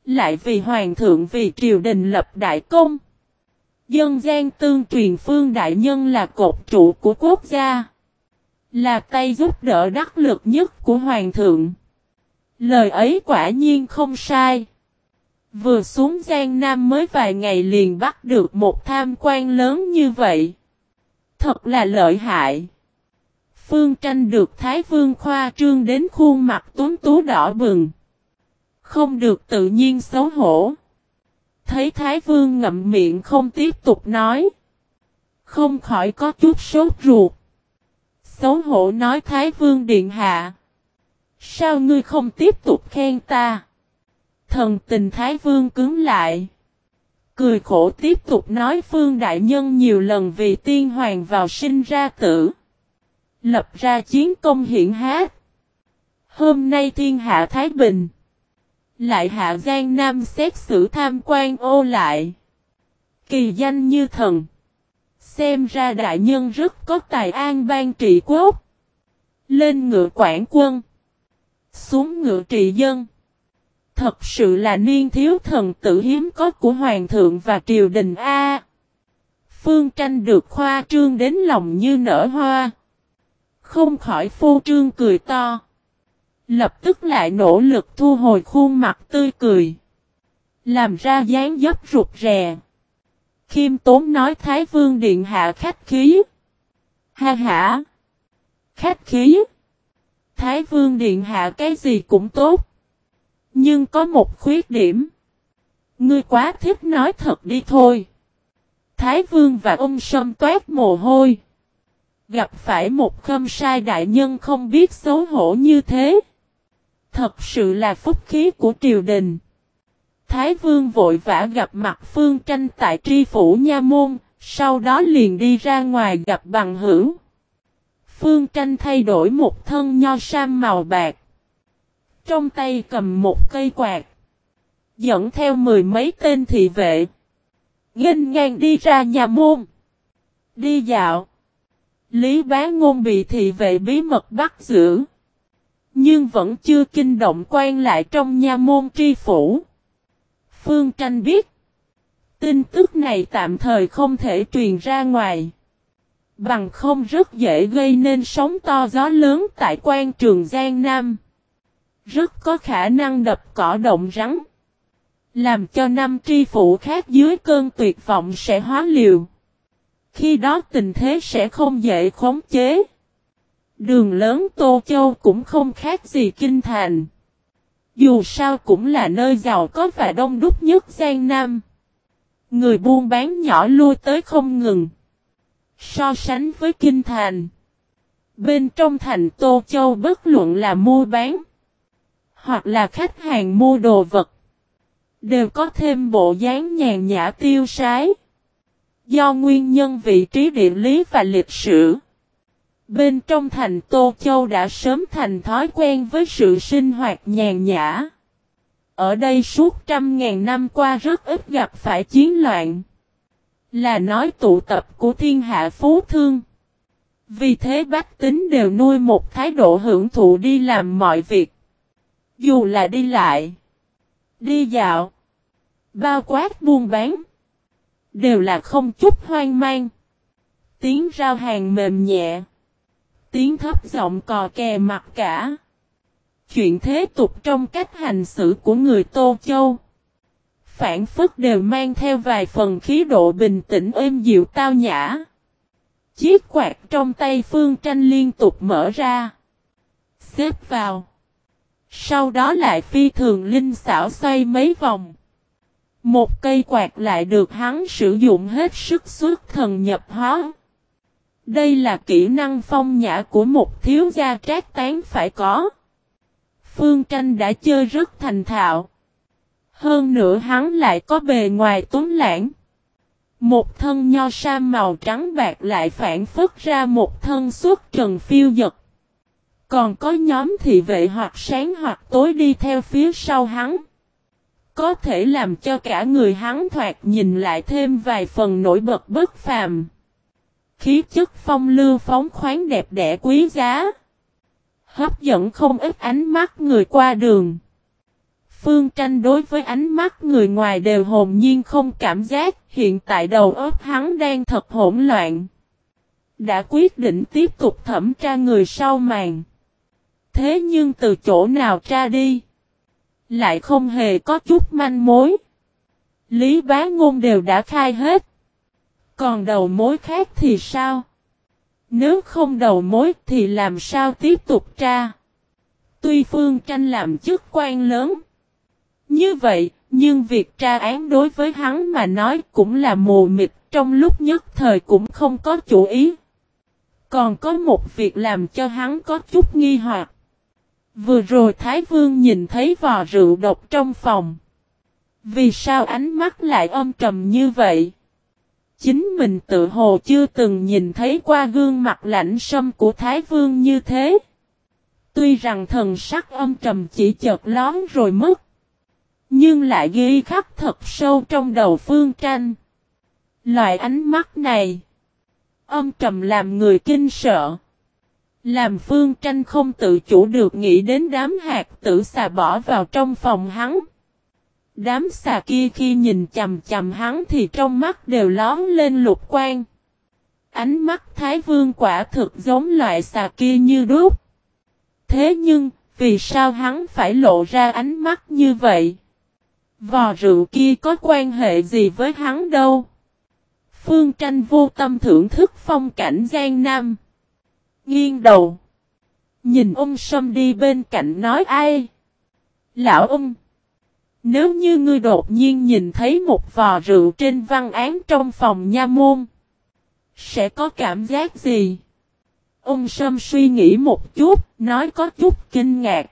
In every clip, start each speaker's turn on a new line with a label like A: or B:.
A: lại vì hoàng thượng vì triều đình lập đại công. Dân gian tương truyền Phương đại nhân là cột trụ của quốc gia, là tay giúp đỡ đắc lực nhất của hoàng thượng. Lời ấy quả nhiên không sai. Vừa xuống Giang Nam mới vài ngày liền bắt được một tham quan lớn như vậy. Thật là lợi hại. Phương Tranh được Thái Vương khoa trương đến khuôn mặt tuấn tú đỏ bừng. Không được tự nhiên xấu hổ. Thấy Thái Vương ngậm miệng không tiếp tục nói. Không khỏi có chút sốt ruột. Xấu hổ nói Thái Vương điện hạ. Sao ngươi không tiếp tục khen ta? Thần tình Thái Vương cứng lại. Cười khổ tiếp tục nói Phương đại nhân nhiều lần vì tiên hoàng vào sinh ra tử. Lập ra chiến công hiển hách. Hôm nay thiên hạ Thái Bình. Lại hạ Giang Nam xét xử tham quan ô lại. Kỳ danh như thần. Xem ra đại nhân rất có tài an ban trị quốc. Lên ngựa quản quân. Xuống ngựa trị dân. Thật sự là niên thiếu thần tử hiếm có của hoàng thượng và triều đình A. Phương Tranh được khoa trương đến lòng như nở hoa. Không khỏi phô trương cười to. Lập tức lại nỗ lực thu hồi khuôn mặt tươi cười. Làm ra dáng dấp rụt rè. Khiêm tốn nói Thái Vương điện hạ khách khí. Ha ha. Khách khí. Thái Vương điện hạ cái gì cũng tốt. Nhưng có một khuyết điểm. Ngươi quá thích nói thật đi thôi. Thái Vương và ông Sâm toát mồ hôi. Gặp phải một khâm sai đại nhân không biết xấu hổ như thế. Thật sự là phúc khí của triều đình. Thái Vương vội vã gặp mặt Phương Tranh tại tri phủ nha môn. Sau đó liền đi ra ngoài gặp bằng hữu. Phương Tranh thay đổi một thân nho sam màu bạc. Trong tay cầm một cây quạt. Dẫn theo mười mấy tên thị vệ. Nghênh ngang đi ra nhà môn. Đi dạo. Lý Bá Ngôn bị thị vệ bí mật bắt giữ. Nhưng vẫn chưa kinh động quan lại trong nha môn tri phủ. Phương Tranh biết. Tin tức này tạm thời không thể truyền ra ngoài. Bằng không rất dễ gây nên sóng to gió lớn tại quan trường Giang Nam. Rất có khả năng đập cỏ động rắn. Làm cho năm tri phủ khác dưới cơn tuyệt vọng sẽ hóa liều. Khi đó tình thế sẽ không dễ khống chế. Đường lớn Tô Châu cũng không khác gì Kinh Thành. Dù sao cũng là nơi giàu có và đông đúc nhất Giang Nam. Người buôn bán nhỏ lui tới không ngừng. So sánh với Kinh Thành. Bên trong thành Tô Châu bất luận là mua bán. Hoặc là khách hàng mua đồ vật. Đều có thêm bộ dáng nhàn nhã tiêu sái. Do nguyên nhân vị trí địa lý và lịch sử. Bên trong thành Tô Châu đã sớm thành thói quen với sự sinh hoạt nhàn nhã. Ở đây suốt trăm ngàn năm qua rất ít gặp phải chiến loạn. Là nói tụ tập của thiên hạ phú thương. Vì thế bách tính đều nuôi một thái độ hưởng thụ đi làm mọi việc. Dù là đi lại, đi dạo, bao quát buôn bán. Đều là không chút hoang mang. Tiếng rao hàng mềm nhẹ. Tiếng thấp giọng cò kè mặc cả. Chuyện thế tục trong cách hành xử của người Tô Châu. Phản phất đều mang theo vài phần khí độ bình tĩnh êm dịu tao nhã. Chiếc quạt trong tay Phương Tranh liên tục mở ra. Xếp vào. Sau đó lại phi thường linh xảo xoay mấy vòng. Một cây quạt lại được hắn sử dụng hết sức xuất thần nhập hóa. Đây là kỹ năng phong nhã của một thiếu gia trác tán phải có. Phương Tranh đã chơi rất thành thạo. Hơn nữa hắn lại có bề ngoài tuấn lãng. Một thân nho sam màu trắng bạc lại phản phất ra một thân xuất trần phiêu dật. Còn có nhóm thị vệ hoặc sáng hoặc tối đi theo phía sau hắn. Có thể làm cho cả người hắn thoạt nhìn lại thêm vài phần nổi bật bất phàm. Khí chất phong lưu phóng khoáng đẹp đẽ quý giá. Hấp dẫn không ít ánh mắt người qua đường. Phương Tranh đối với ánh mắt người ngoài đều hồn nhiên không cảm giác, hiện tại đầu óc hắn đang thật hỗn loạn. Đã quyết định tiếp tục thẩm tra người sau màn. Thế nhưng từ chỗ nào tra đi? Lại không hề có chút manh mối. Lý Bá Ngôn đều đã khai hết. Còn đầu mối khác thì sao? Nếu không đầu mối thì làm sao tiếp tục tra? Tuy Phương Tranh làm chức quan lớn. Như vậy, nhưng việc tra án đối với hắn mà nói cũng là mù mịt, trong lúc nhất thời cũng không có chủ ý. Còn có một việc làm cho hắn có chút nghi hoặc. Vừa rồi Thái Vương nhìn thấy vò rượu độc trong phòng. Vì sao ánh mắt lại âm trầm như vậy? Chính mình tự hồ chưa từng nhìn thấy qua gương mặt lạnh sâm của Thái Vương như thế. Tuy rằng thần sắc âm trầm chỉ chợt lóe rồi mất. Nhưng lại ghi khắc thật sâu trong đầu Phương Tranh. Loại ánh mắt này. Âm trầm làm người kinh sợ. Làm Phương Tranh không tự chủ được nghĩ đến đám hạt tử xà bỏ vào trong phòng hắn. Đám xà kia khi nhìn chằm chằm hắn thì trong mắt đều lón lên lục quang. Ánh mắt Thái Vương quả thực giống loại xà kia như đúc. Thế nhưng, vì sao hắn phải lộ ra ánh mắt như vậy? Vò rượu kia có quan hệ gì với hắn đâu? Phương Tranh vô tâm thưởng thức phong cảnh Giang Nam. Nghiêng đầu. Nhìn ông Sâm đi bên cạnh nói ai? Lão ông. Nếu như ngươi đột nhiên nhìn thấy một vò rượu trên văn án trong phòng nha môn. Sẽ có cảm giác gì? Ông Sâm suy nghĩ một chút, nói có chút kinh ngạc.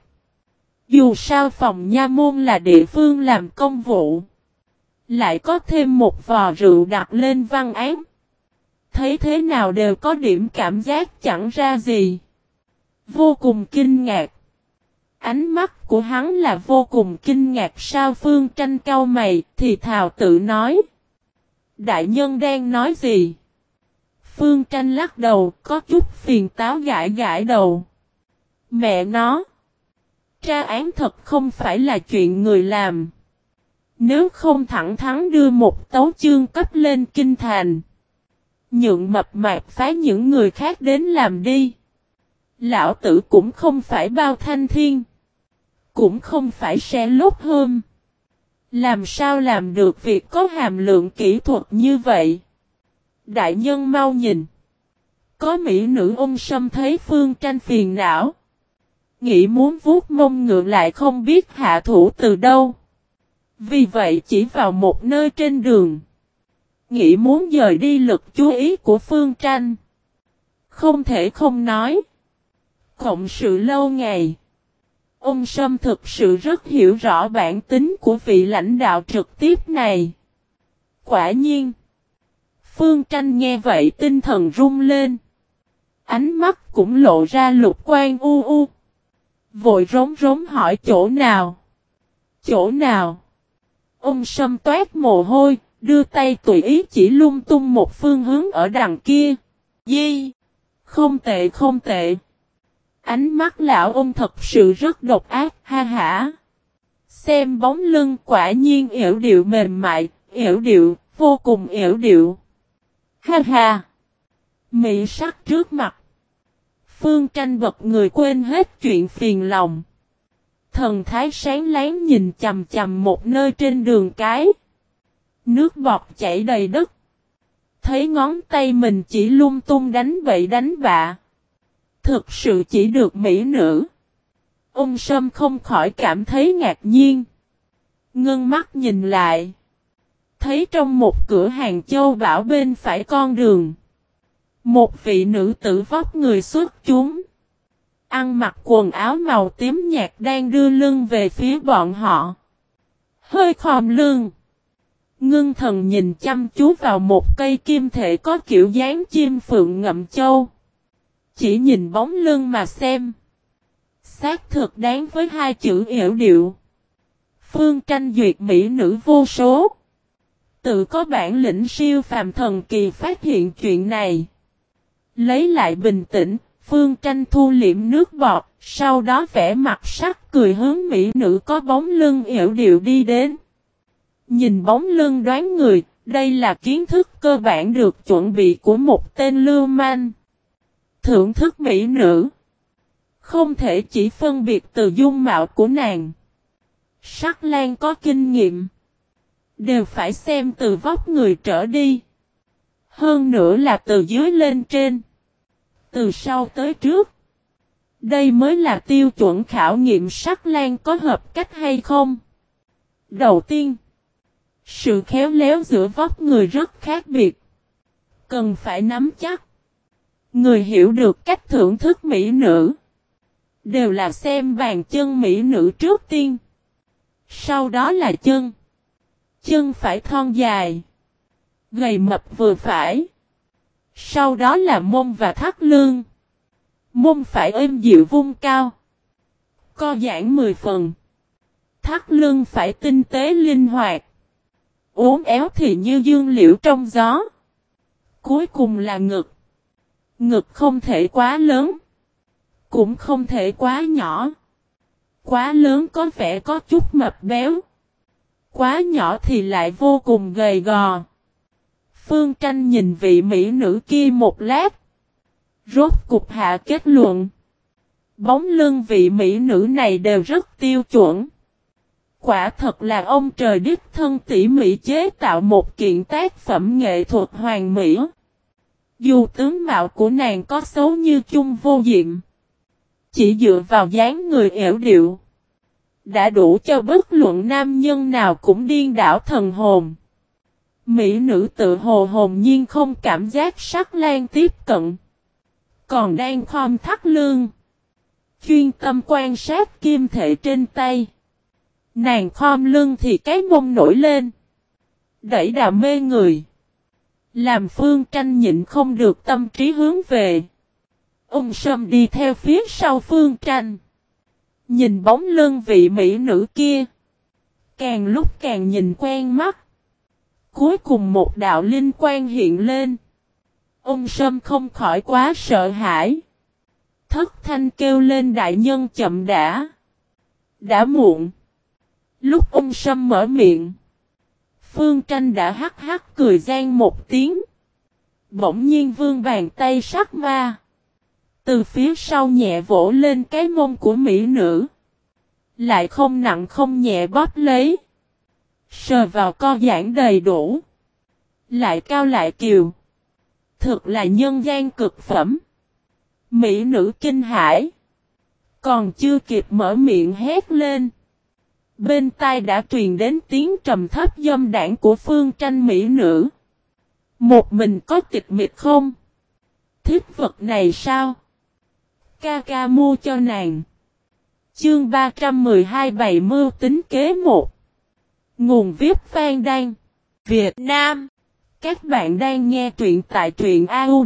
A: Dù sao phòng nha môn là địa phương làm công vụ. Lại có thêm một vò rượu đặt lên văn án. Thấy thế nào đều có điểm cảm giác chẳng ra gì. Vô cùng kinh ngạc. Ánh mắt của hắn là vô cùng kinh ngạc sao Phương Tranh cau mày thì thào tự nói. Đại nhân đang nói gì? Phương Tranh lắc đầu có chút phiền táo gãi gãi đầu. Mẹ nó. Tra án thật không phải là chuyện người làm. Nếu không thẳng thắn đưa một tấu chương cấp lên kinh thành. Nhượng mập mạp phái những người khác đến làm đi. Lão tử cũng không phải Bao Thanh Thiên. Cũng không phải Sherlock Holmes. Làm sao làm được việc có hàm lượng kỹ thuật như vậy? Đại nhân mau nhìn. Có mỹ nữ ông Sâm thấy Phương Tranh phiền não. Nghĩ muốn vuốt mông ngựa lại không biết hạ thủ từ đâu. Vì vậy chỉ vào một nơi trên đường. Nghĩ muốn dời đi lực chú ý của Phương Tranh. Không thể không nói. Cộng sự lâu ngày. Ông Sâm thực sự rất hiểu rõ bản tính của vị lãnh đạo trực tiếp này. Quả nhiên. Phương Tranh nghe vậy tinh thần rung lên. Ánh mắt cũng lộ ra lục quang u u. Vội rống rống hỏi chỗ nào? Chỗ nào? Ông Sâm toát mồ hôi, đưa tay tùy ý chỉ lung tung một phương hướng ở đằng kia. Di! Không tệ không tệ. Ánh mắt lão ông thật sự rất độc ác, ha hả. Xem bóng lưng quả nhiên yểu điệu mềm mại, yểu điệu, vô cùng yểu điệu. Ha ha! Mỹ sắc trước mặt. Phương Tranh bật người quên hết chuyện phiền lòng. Thần thái sáng láng nhìn chằm chằm một nơi trên đường cái. Nước bọt chảy đầy đất. Thấy ngón tay mình chỉ lung tung đánh bậy đánh bạ. Thực sự chỉ được mỹ nữ. Ông Sâm không khỏi cảm thấy ngạc nhiên. Ngưng mắt nhìn lại. Thấy trong một cửa hàng châu bảo bên phải con đường. Một vị nữ tử vóc người xuất chúng. Ăn mặc quần áo màu tím nhạt đang đưa lưng về phía bọn họ. Hơi khom lưng. Ngưng thần nhìn chăm chú vào một cây kim thể có kiểu dáng chim phượng ngậm châu. Chỉ nhìn bóng lưng mà xem. Xác thực đáng với hai chữ yểu điệu. Phương Tranh duyệt mỹ nữ vô số. Tự có bản lĩnh siêu phàm thần kỳ phát hiện chuyện này. Lấy lại bình tĩnh, Phương Tranh thu liệm nước bọt, sau đó vẽ mặt sắc cười hướng mỹ nữ có bóng lưng yểu điệu đi đến. Nhìn bóng lưng đoán người, đây là kiến thức cơ bản được chuẩn bị của một tên lưu manh. Thưởng thức mỹ nữ, không thể chỉ phân biệt từ dung mạo của nàng. Sắc Lan có kinh nghiệm, đều phải xem từ vóc người trở đi. Hơn nữa là từ dưới lên trên, từ sau tới trước. Đây mới là tiêu chuẩn khảo nghiệm Sắc Lan có hợp cách hay không. Đầu tiên, sự khéo léo giữa vóc người rất khác biệt. Cần phải nắm chắc. Người hiểu được cách thưởng thức mỹ nữ, đều là xem bàn chân mỹ nữ trước tiên. Sau đó là chân. Chân phải thon dài, gầy mập vừa phải. Sau đó là mông và thắt lưng. Mông phải êm dịu vung cao, co giãn 10 phần. Thắt lưng phải tinh tế linh hoạt, uốn éo thì như dương liễu trong gió. Cuối cùng là ngực. Ngực không thể quá lớn, cũng không thể quá nhỏ. Quá lớn có vẻ có chút mập béo, quá nhỏ thì lại vô cùng gầy gò. Phương Tranh nhìn vị mỹ nữ kia một lát, rốt cục hạ kết luận. Bóng lưng vị mỹ nữ này đều rất tiêu chuẩn. Quả thật là ông trời đích thân tỉ mỉ chế tạo một kiện tác phẩm nghệ thuật hoàn mỹ. Dù tướng mạo của nàng có xấu như chung vô diệm, chỉ dựa vào dáng người yểu điệu, đã đủ cho bất luận nam nhân nào cũng điên đảo thần hồn. Mỹ nữ tự hồ hồn nhiên không cảm giác Sắc Lan tiếp cận, còn đang khom thắt lưng, chuyên tâm quan sát kim thể trên tay. Nàng khom lưng thì cái mông nổi lên, đẩy đà mê người, làm Phương Tranh nhịn không được tâm trí hướng về. Sâm đi theo phía sau Phương Tranh, nhìn bóng lưng vị mỹ nữ kia, càng lúc càng nhìn quen mắt. Cuối cùng một đạo linh quang hiện lên. Sâm không khỏi quá sợ hãi, thất thanh kêu lên đại nhân chậm đã. Đã muộn. Lúc Sâm mở miệng, Phương Tranh đã hắc hắc cười gian một tiếng. Bỗng nhiên vươn bàn tay sắc ma, từ phía sau nhẹ vỗ lên cái mông của mỹ nữ. Lại không nặng không nhẹ bóp lấy, sờ vào co giãn đầy đủ, lại cao lại kiều. Thực là nhân gian cực phẩm. Mỹ nữ kinh hãi, còn chưa kịp mở miệng hét lên, bên tai đã truyền đến tiếng trầm thấp dâm đãng của Phương Tranh mỹ nữ. Một mình có tịch mịch không? Thích vật này sao? Ca ca mua cho nàng. Chương 312 bày mưu tính kế 1. Nguồn viết Phan Đăng, Việt Nam. Các bạn đang nghe truyện tại truyện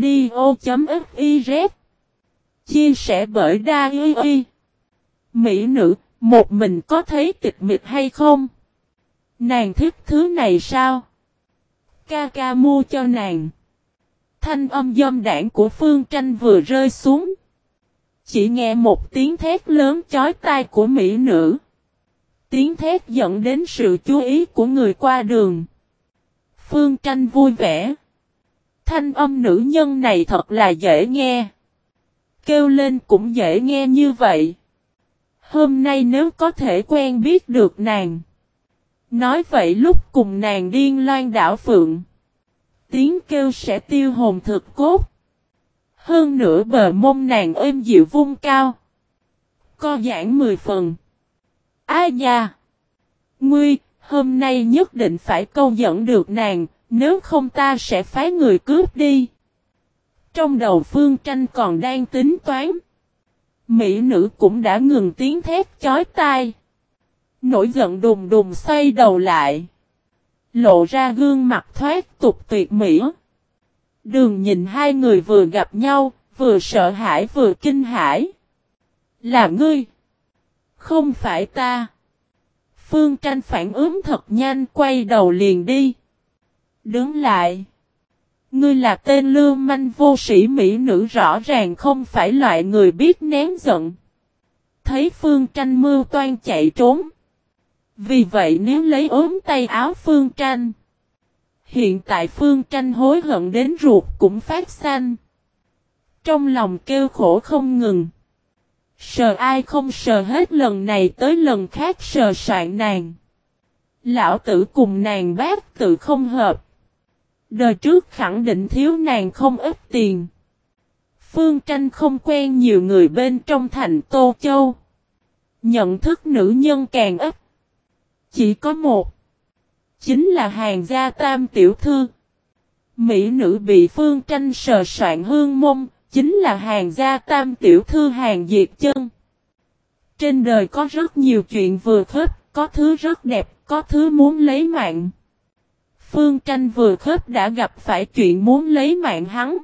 A: audio.fiz. Chia sẻ bởi Đa-i. Mỹ nữ, một mình có thấy tịch mịch hay không? Nàng thích thứ này sao? Ca ca mua cho nàng. Thanh âm dâm đãng của Phương Tranh vừa rơi xuống, chỉ nghe một tiếng thét lớn chói tai của mỹ nữ. Tiếng thét dẫn đến sự chú ý của người qua đường. Phương Tranh vui vẻ. Thanh âm nữ nhân này thật là dễ nghe. Kêu lên cũng dễ nghe như vậy. Hôm nay nếu có thể quen biết được nàng, nói vậy lúc cùng nàng điên loan đảo phượng, tiếng kêu sẽ tiêu hồn thực cốt. Hơn nữa bờ mông nàng êm dịu vung cao, co giãn 10 phần. Ai nha! Nguy, hôm nay nhất định phải câu dẫn được nàng, nếu không ta sẽ phái người cướp đi. Trong đầu Phương Tranh còn đang tính toán, mỹ nữ cũng đã ngừng tiếng thét chói tai. Nổi giận đùng đùng xoay đầu lại, lộ ra gương mặt thoát tục tuyệt mỹ. Đường nhìn hai người vừa gặp nhau, vừa sợ hãi vừa kinh hãi. Là ngươi? Không phải ta. Phương Tranh phản ứng thật nhanh, quay đầu liền đi. Đứng lại. Ngươi là tên lưu manh vô sĩ mỹ nữ rõ ràng không phải loại người biết nén giận. Thấy Phương Tranh mưu toan chạy trốn. Vì vậy nếu lấy ốm tay áo Phương Tranh. Hiện tại Phương Tranh hối hận đến ruột cũng phát xanh. Trong lòng kêu khổ không ngừng. Sờ ai không sờ hết lần này tới lần khác sờ soạn nàng. Lão tử cùng nàng bác tự không hợp. Đời trước khẳng định thiếu nàng không ít tiền. Phương Tranh không quen nhiều người bên trong thành Tô Châu. Nhận thức nữ nhân càng ít. Chỉ có một. Chính là Hàng gia tam tiểu thư. Mỹ nữ bị Phương Tranh sờ soạn hương mông. Chính là Hàng gia tam tiểu thư Hàng Diệt Chân. Trên đời có rất nhiều chuyện vừa khớp. Có thứ rất đẹp. Có thứ muốn lấy mạng. Phương Tranh vừa khớp đã gặp phải chuyện muốn lấy mạng hắn.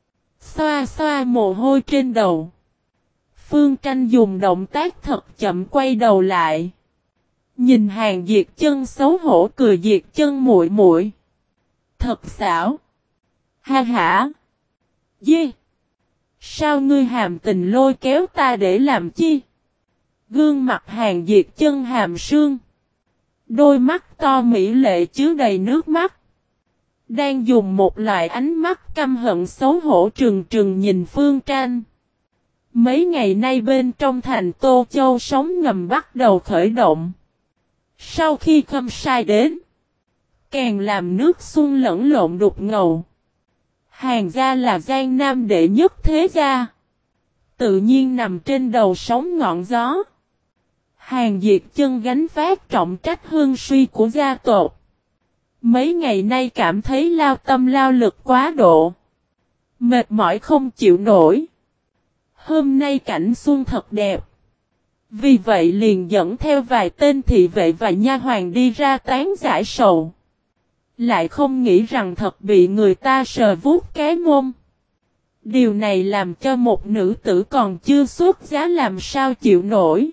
A: Xoa xoa mồ hôi trên đầu. Phương Tranh dùng động tác thật chậm quay đầu lại. Nhìn Hàng Diệt Chân xấu hổ cười Diệt Chân muội muội. Thật xảo. Ha hả. Dê. Sao ngươi hàm tình lôi kéo ta để làm chi? Gương mặt Hàng Diệt Chân hàm sương. Đôi mắt to mỹ lệ chứa đầy nước mắt. Đang dùng một loại ánh mắt căm hận xấu hổ trừng trừng nhìn Phương Tranh. Mấy ngày nay bên trong thành Tô Châu sóng ngầm bắt đầu khởi động. Sau khi Khâm Sai đến, càng làm nước xuân lẫn lộn đục ngầu. Hàng gia là Giang Nam đệ nhất thế gia. Tự nhiên nằm trên đầu sóng ngọn gió. Hàng Diệt Chân gánh vác trọng trách hương suy của gia tộc. Mấy ngày nay cảm thấy lao tâm lao lực quá độ. Mệt mỏi không chịu nổi. Hôm nay cảnh xuân thật đẹp. Vì vậy liền dẫn theo vài tên thị vệ và nha hoàn đi ra tán giải sầu. Lại không nghĩ rằng thật bị người ta sờ vuốt cái mông. Điều này làm cho một nữ tử còn chưa xuất giá làm sao chịu nổi.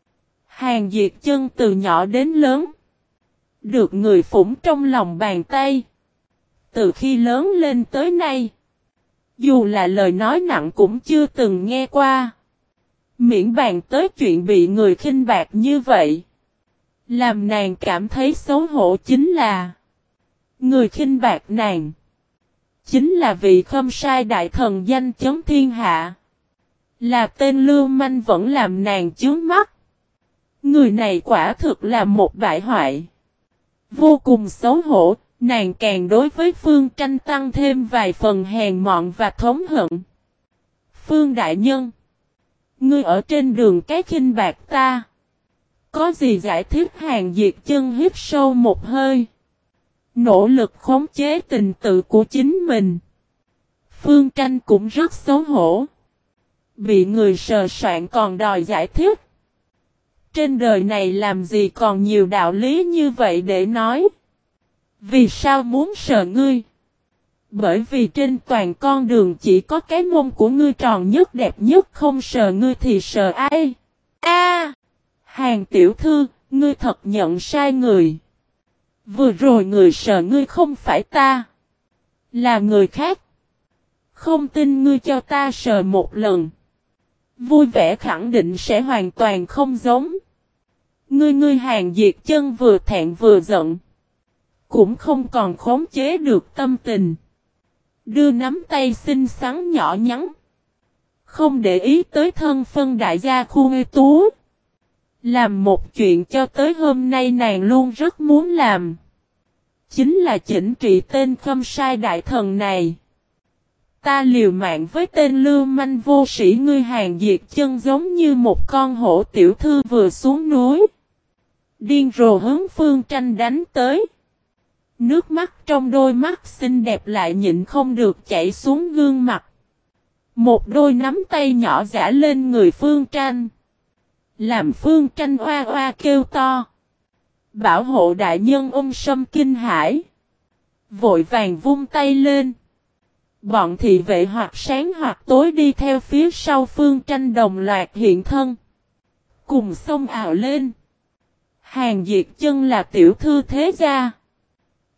A: Hàng Diệt Chân từ nhỏ đến lớn. Được người phụng trong lòng bàn tay. Từ khi lớn lên tới nay. Dù là lời nói nặng cũng chưa từng nghe qua. Miễn bàn tới chuyện bị người khinh bạc như vậy. Làm nàng cảm thấy xấu hổ chính là. Người khinh bạc nàng. Chính là vị Khâm Sai đại thần danh chấn thiên hạ. Là tên lưu manh vẫn làm nàng chướng mắt. Người này quả thực là một bại hoại. Vô cùng xấu hổ, nàng càng đối với Phương Tranh tăng thêm vài phần hèn mọn và thống hận. Phương đại nhân, ngươi ở trên đường cái khinh bạc ta. Có gì giải thích? Hàng Diệt Chân hít sâu một hơi. Nỗ lực khống chế tình tự của chính mình. Phương Tranh cũng rất xấu hổ. Bị người sờ soạn còn đòi giải thích. Trên đời này làm gì còn nhiều đạo lý như vậy để nói. Vì sao muốn sờ ngươi? Bởi vì trên toàn con đường chỉ có cái mông của ngươi tròn nhất đẹp nhất, không sờ ngươi thì sờ ai? A, Hàng tiểu thư, ngươi thật nhận sai người. Vừa rồi người sờ ngươi không phải ta, là người khác. Không tin ngươi cho ta sờ một lần. Vui vẻ khẳng định sẽ hoàn toàn không giống. Ngươi Hàng Diệt Chân vừa thẹn vừa giận. Cũng không còn khống chế được tâm tình. Đưa nắm tay xinh xắn nhỏ nhắn. Không để ý tới thân phân đại gia khu ê tú. Làm một chuyện cho tới hôm nay nàng luôn rất muốn làm. Chính là chỉnh trị tên Khâm Sai đại thần này. Ta liều mạng với tên lưu manh vô sĩ ngươi. Hàng Diệt Chân giống như một con hổ tiểu thư vừa xuống núi. Điên rồ hướng Phương Tranh đánh tới. Nước mắt trong đôi mắt xinh đẹp lại nhịn không được chảy xuống gương mặt. Một đôi nắm tay nhỏ giã lên người Phương Tranh. Làm Phương Tranh oa oa kêu to. Bảo hộ đại nhân ôm sâm kinh hãi. Vội vàng vung tay lên. Bọn thị vệ hoặc sáng hoặc tối đi theo phía sau Phương Tranh đồng loạt hiện thân. Cùng xông ào lên. Hàng Diệt Chân là tiểu thư thế gia.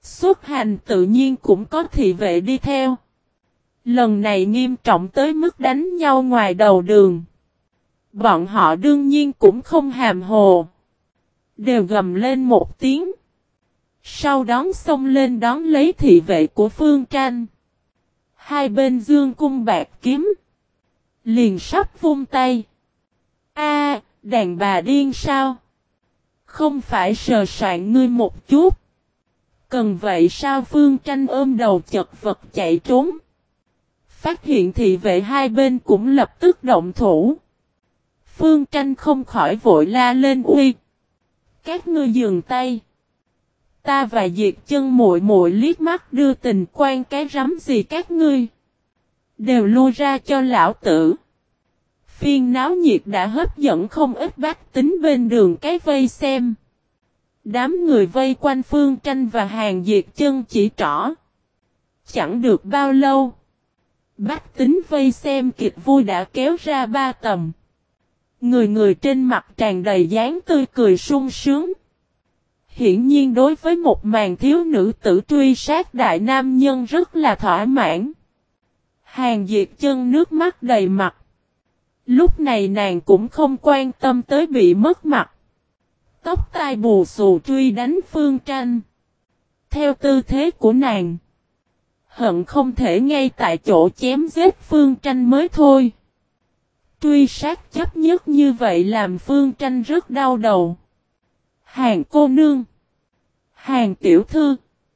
A: Xuất hành tự nhiên cũng có thị vệ đi theo. Lần này nghiêm trọng tới mức đánh nhau ngoài đầu đường. Bọn họ đương nhiên cũng không hàm hồ. Đều gầm lên một tiếng. Sau đó xông lên đón lấy thị vệ của Phương Tranh. Hai bên dương cung bạc kiếm. Liền sắp vung tay. A, đàn bà điên sao? Không phải sờ soạn ngươi một chút. Cần vậy sao? Phương Tranh ôm đầu chật vật chạy trốn. Phát hiện thị vệ hai bên cũng lập tức động thủ. Phương Tranh không khỏi vội la lên uy. Các ngươi dừng tay. Ta và Diệt Chân muội muội liếc mắt đưa tình quan cái rắm gì các ngươi. Đều lui ra cho lão tử. Phiên náo nhiệt đã hấp dẫn không ít bách tính bên đường cái vây xem. Đám người vây quanh Phương Tranh và Hàng Diệt Chân chỉ trỏ. Chẳng được bao lâu. Bách tính vây xem kịch vui đã kéo ra ba tầm. Người người trên mặt tràn đầy dáng tươi cười sung sướng. Hiển nhiên đối với một màn thiếu nữ tử truy sát đại nam nhân rất là thỏa mãn. Hàng Diệt Chân nước mắt đầy mặt. Lúc này nàng cũng không quan tâm tới bị mất mặt. Tóc tai bù xù truy đánh Phương Tranh. Theo tư thế của nàng. Hận không thể ngay tại chỗ chém giết Phương Tranh mới thôi. Truy sát chấp nhất như vậy làm Phương Tranh rất đau đầu. Hàng cô nương. Hàng tiểu thư.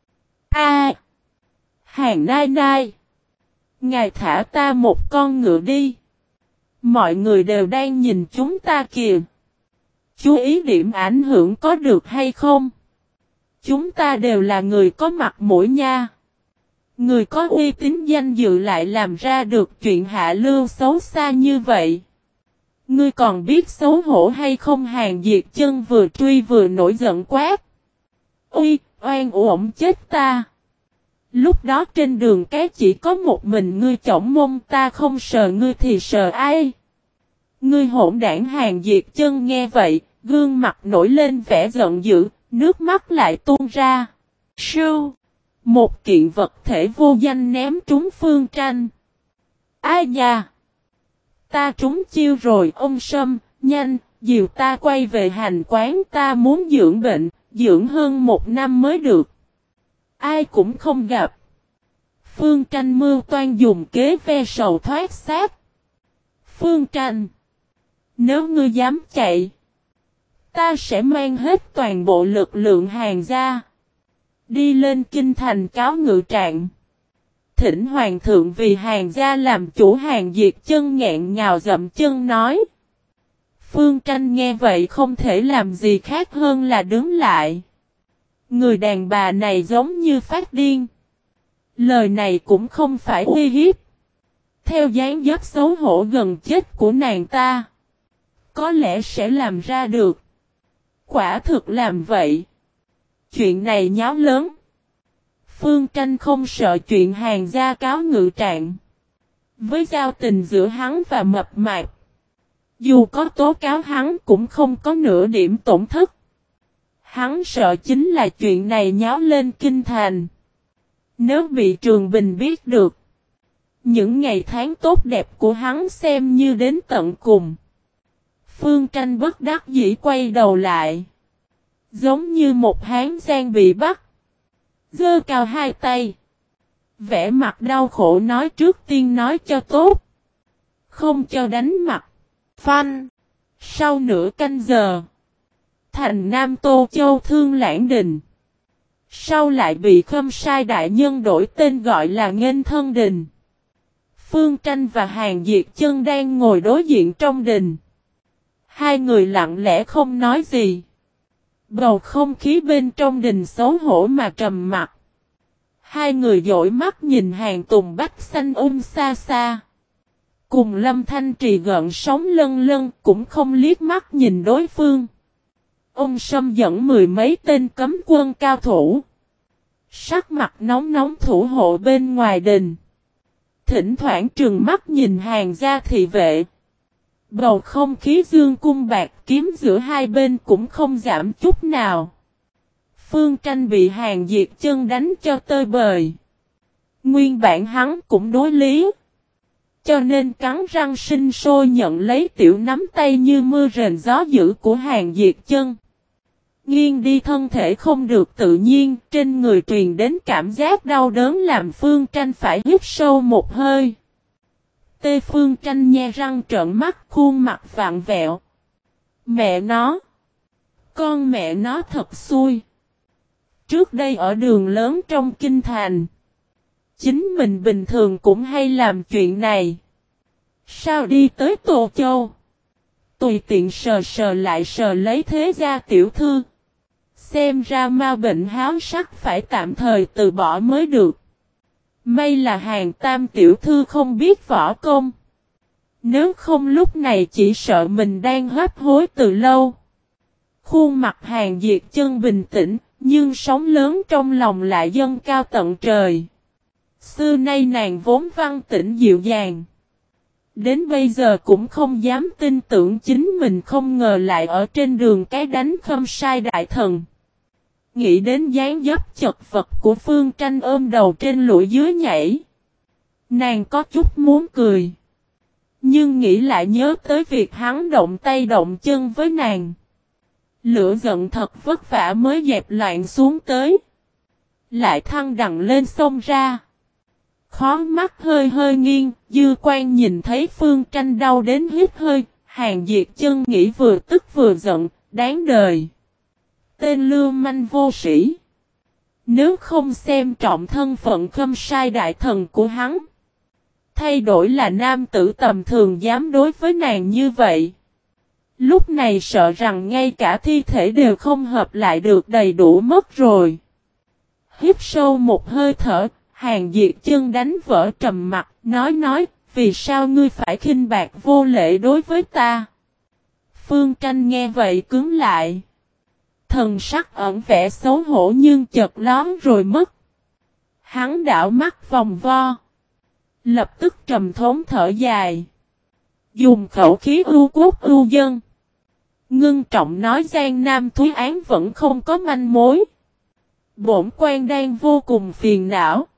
A: Hàng nai nai. Ngài thả ta một con ngựa đi. Mọi người đều đang nhìn chúng ta kìa. Chú ý điểm ảnh hưởng có được hay không? Chúng ta đều là người có mặt mũi nha. Người có uy tín danh dự lại làm ra được chuyện hạ lưu xấu xa như vậy. Ngươi còn biết xấu hổ hay không? Hàng Diệt Chân vừa truy vừa nổi giận quát. Uy, oan uổng chết ta. Lúc đó trên đường cái chỉ có một mình ngươi chổng mông, ta không sờ ngươi thì sờ ai? Ngươi hỗn đảng! Hàng Diệt Chân nghe vậy, gương mặt nổi lên vẻ giận dữ, nước mắt lại tuôn ra. Sưu! Một kiện vật thể vô danh ném trúng Phương Tranh. Ai nha! Ta trúng chiêu rồi ông Sâm, nhanh, dìu ta quay về hành quán, ta muốn dưỡng bệnh, dưỡng hơn 1 năm mới được. Ai cũng không gặp. Phương Tranh mưu toan dùng kế ve sầu thoát xác. Phương Tranh! Nếu ngươi dám chạy, ta sẽ mang hết toàn bộ lực lượng Hàng gia. Đi lên kinh thành cáo ngự trạng. Thỉnh hoàng thượng vì Hàng gia làm chủ. Hàng Diệt Chân nghẹn ngào dậm chân nói. Phương Tranh nghe vậy không thể làm gì khác hơn là đứng lại. Người đàn bà này giống như phát điên. Lời này cũng không phải uy hiếp. Theo dáng dấp xấu hổ gần chết của nàng ta, có lẽ sẽ làm ra được. Quả thực làm vậy. Chuyện này nháo lớn. Phương Tranh không sợ chuyện Hàng gia cáo ngự trạng. Với giao tình giữa hắn và mập mạp, dù có tố cáo hắn cũng không có nửa điểm tổn thất. Hắn sợ chính là chuyện này nháo lên kinh thành. Nếu bị Trường Bình biết được, những ngày tháng tốt đẹp của hắn xem như đến tận cùng. Phương Tranh bất đắc dĩ quay đầu lại. Giống như một hán giang bị bắt. Giơ cao hai tay. Vẻ mặt đau khổ nói trước tiên nói cho tốt. Không cho đánh mặt. Phanh. Sau nửa canh giờ. Thành Nam Tô Châu Thương Lãng Đình. Sau lại bị Khâm Sai đại nhân đổi tên gọi là Nghênh Thân Đình. Phương Tranh và Hàng Diệt Chân đang ngồi đối diện trong đình. Hai người lặng lẽ không nói gì. Bầu không khí bên trong đình xấu hổ mà trầm mặc. Hai người dõi mắt nhìn Hàng Tùng Bách xanh xa xa. Cùng Lâm Thanh Trì gợn sóng lân lân cũng không liếc mắt nhìn đối phương. Ông Sâm dẫn 10 mấy tên cấm quân cao thủ. Sắc mặt nóng nóng thủ hộ bên ngoài đình. Thỉnh thoảng trừng mắt nhìn Hàng gia thị vệ. Bầu không khí dương cung bạc kiếm giữa hai bên cũng không giảm chút nào. Phương Tranh bị Hàn Diệt Chân đánh cho tơi bời. Nguyên bản hắn cũng đối lý. Cho nên cắn răng sinh sôi nhận lấy tiểu nắm tay như mưa rền gió dữ của Hàn Diệt Chân. Nghiêng đi thân thể không được tự nhiên, trên người truyền đến cảm giác đau đớn làm Phương Tranh phải hít sâu một hơi. Tê Phương Tranh nhe răng trợn mắt, khuôn mặt vặn vẹo. Mẹ nó! Con mẹ nó thật xui! Trước đây ở đường lớn trong kinh thành, chính mình bình thường cũng hay làm chuyện này. Sao đi tới Tô Châu? Tùy tiện sờ sờ lại sờ lấy thế gia tiểu thư. Xem ra ma bệnh háo sắc phải tạm thời từ bỏ mới được. May là Hàn Tam tiểu thư không biết võ công. Nếu không lúc này chỉ sợ mình đang hấp hối từ lâu. Khuôn mặt Hàn Diệt Chân bình tĩnh, nhưng sóng lớn trong lòng lại dâng cao tận trời. Xưa nay nàng vốn văn tĩnh dịu dàng. Đến bây giờ cũng không dám tin tưởng chính mình không ngờ lại ở trên đường cái đánh Khâm Sai đại thần. Nghĩ đến dáng dấp chật vật của Phương Tranh ôm đầu trên lũi dưới nhảy. Nàng có chút muốn cười. Nhưng nghĩ lại nhớ tới việc hắn động tay động chân với nàng. Lửa giận thật vất vả mới dẹp loạn xuống tới. Lại thăng đằng lên sông ra. Khó mắt hơi hơi nghiêng, dư quan nhìn thấy Phương Tranh đau đến hít hơi, Hàn Diệt Chân nghĩ vừa tức vừa giận, đáng đời. Tên lưu manh vô sĩ. Nếu không xem trọng thân phận Khâm Sai đại thần của hắn, thay đổi là nam tử tầm thường dám đối với nàng như vậy. Lúc này sợ rằng ngay cả thi thể đều không hợp lại được đầy đủ mất rồi. Hít sâu một hơi thở, Hàn Diệt Chân đánh vỡ trầm mặt, nói, vì sao ngươi phải khinh bạc vô lễ đối với ta? Phương Tranh nghe vậy cứng lại. Thần sắc ẩn vẻ xấu hổ nhưng chợt lón rồi mất. Hắn đảo mắt vòng vo. Lập tức trầm thống thở dài. Dùng khẩu khí ưu quốc ưu dân. Ngưng trọng nói Giang Nam Thúy Án vẫn không có manh mối. Bổn quan đang vô cùng phiền não.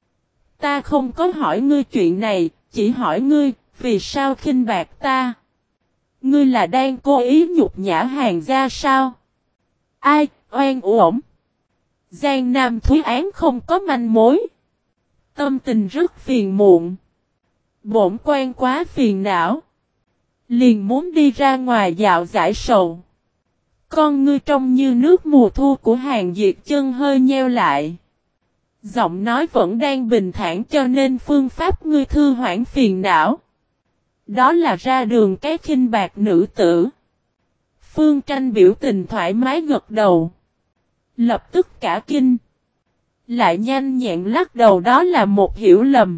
A: Ta không có hỏi ngươi chuyện này, chỉ hỏi ngươi, vì sao khinh bạc ta? Ngươi là đang cố ý nhục nhã Hàn gia sao? Ai, oan uổng. Giang Nam Thúy Án không có manh mối. Tâm tình rất phiền muộn. Bổn quan quá phiền não. Liền muốn đi ra ngoài dạo giải sầu. Con ngươi trông như nước mùa thu của Hàn Diệt Chân hơi nheo lại. Giọng nói vẫn đang bình thản cho nên phương pháp ngươi thư hoãn phiền não. Đó là ra đường cái khinh bạc nữ tử. Phương Tranh biểu tình thoải mái gật đầu. Lập tức cả kinh. Lại nhanh nhẹn lắc đầu đó là một hiểu lầm.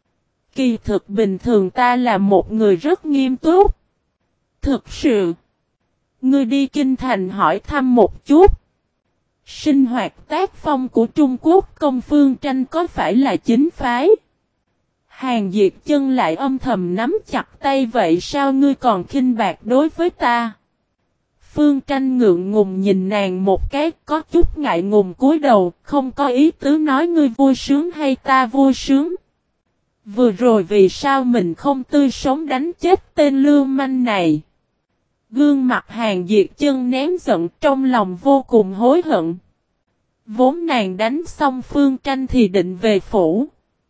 A: Kỳ thực bình thường ta là một người rất nghiêm túc. Thực sự. Ngươi đi kinh thành hỏi thăm một chút. Sinh hoạt tác phong của Trung Quốc công Phương Tranh có phải là chính phái? Hàn Diệt Chân lại âm thầm nắm chặt tay vậy sao ngươi còn khinh bạc đối với ta? Phương Tranh ngượng ngùng nhìn nàng một cái có chút ngại ngùng cúi đầu không có ý tứ nói ngươi vui sướng hay ta vui sướng. Vừa rồi vì sao mình không tươi sống đánh chết tên lưu manh này? Gương mặt Hàn Diệt Chân nén giận trong lòng vô cùng hối hận. Vốn nàng đánh xong Phương Tranh thì định về phủ.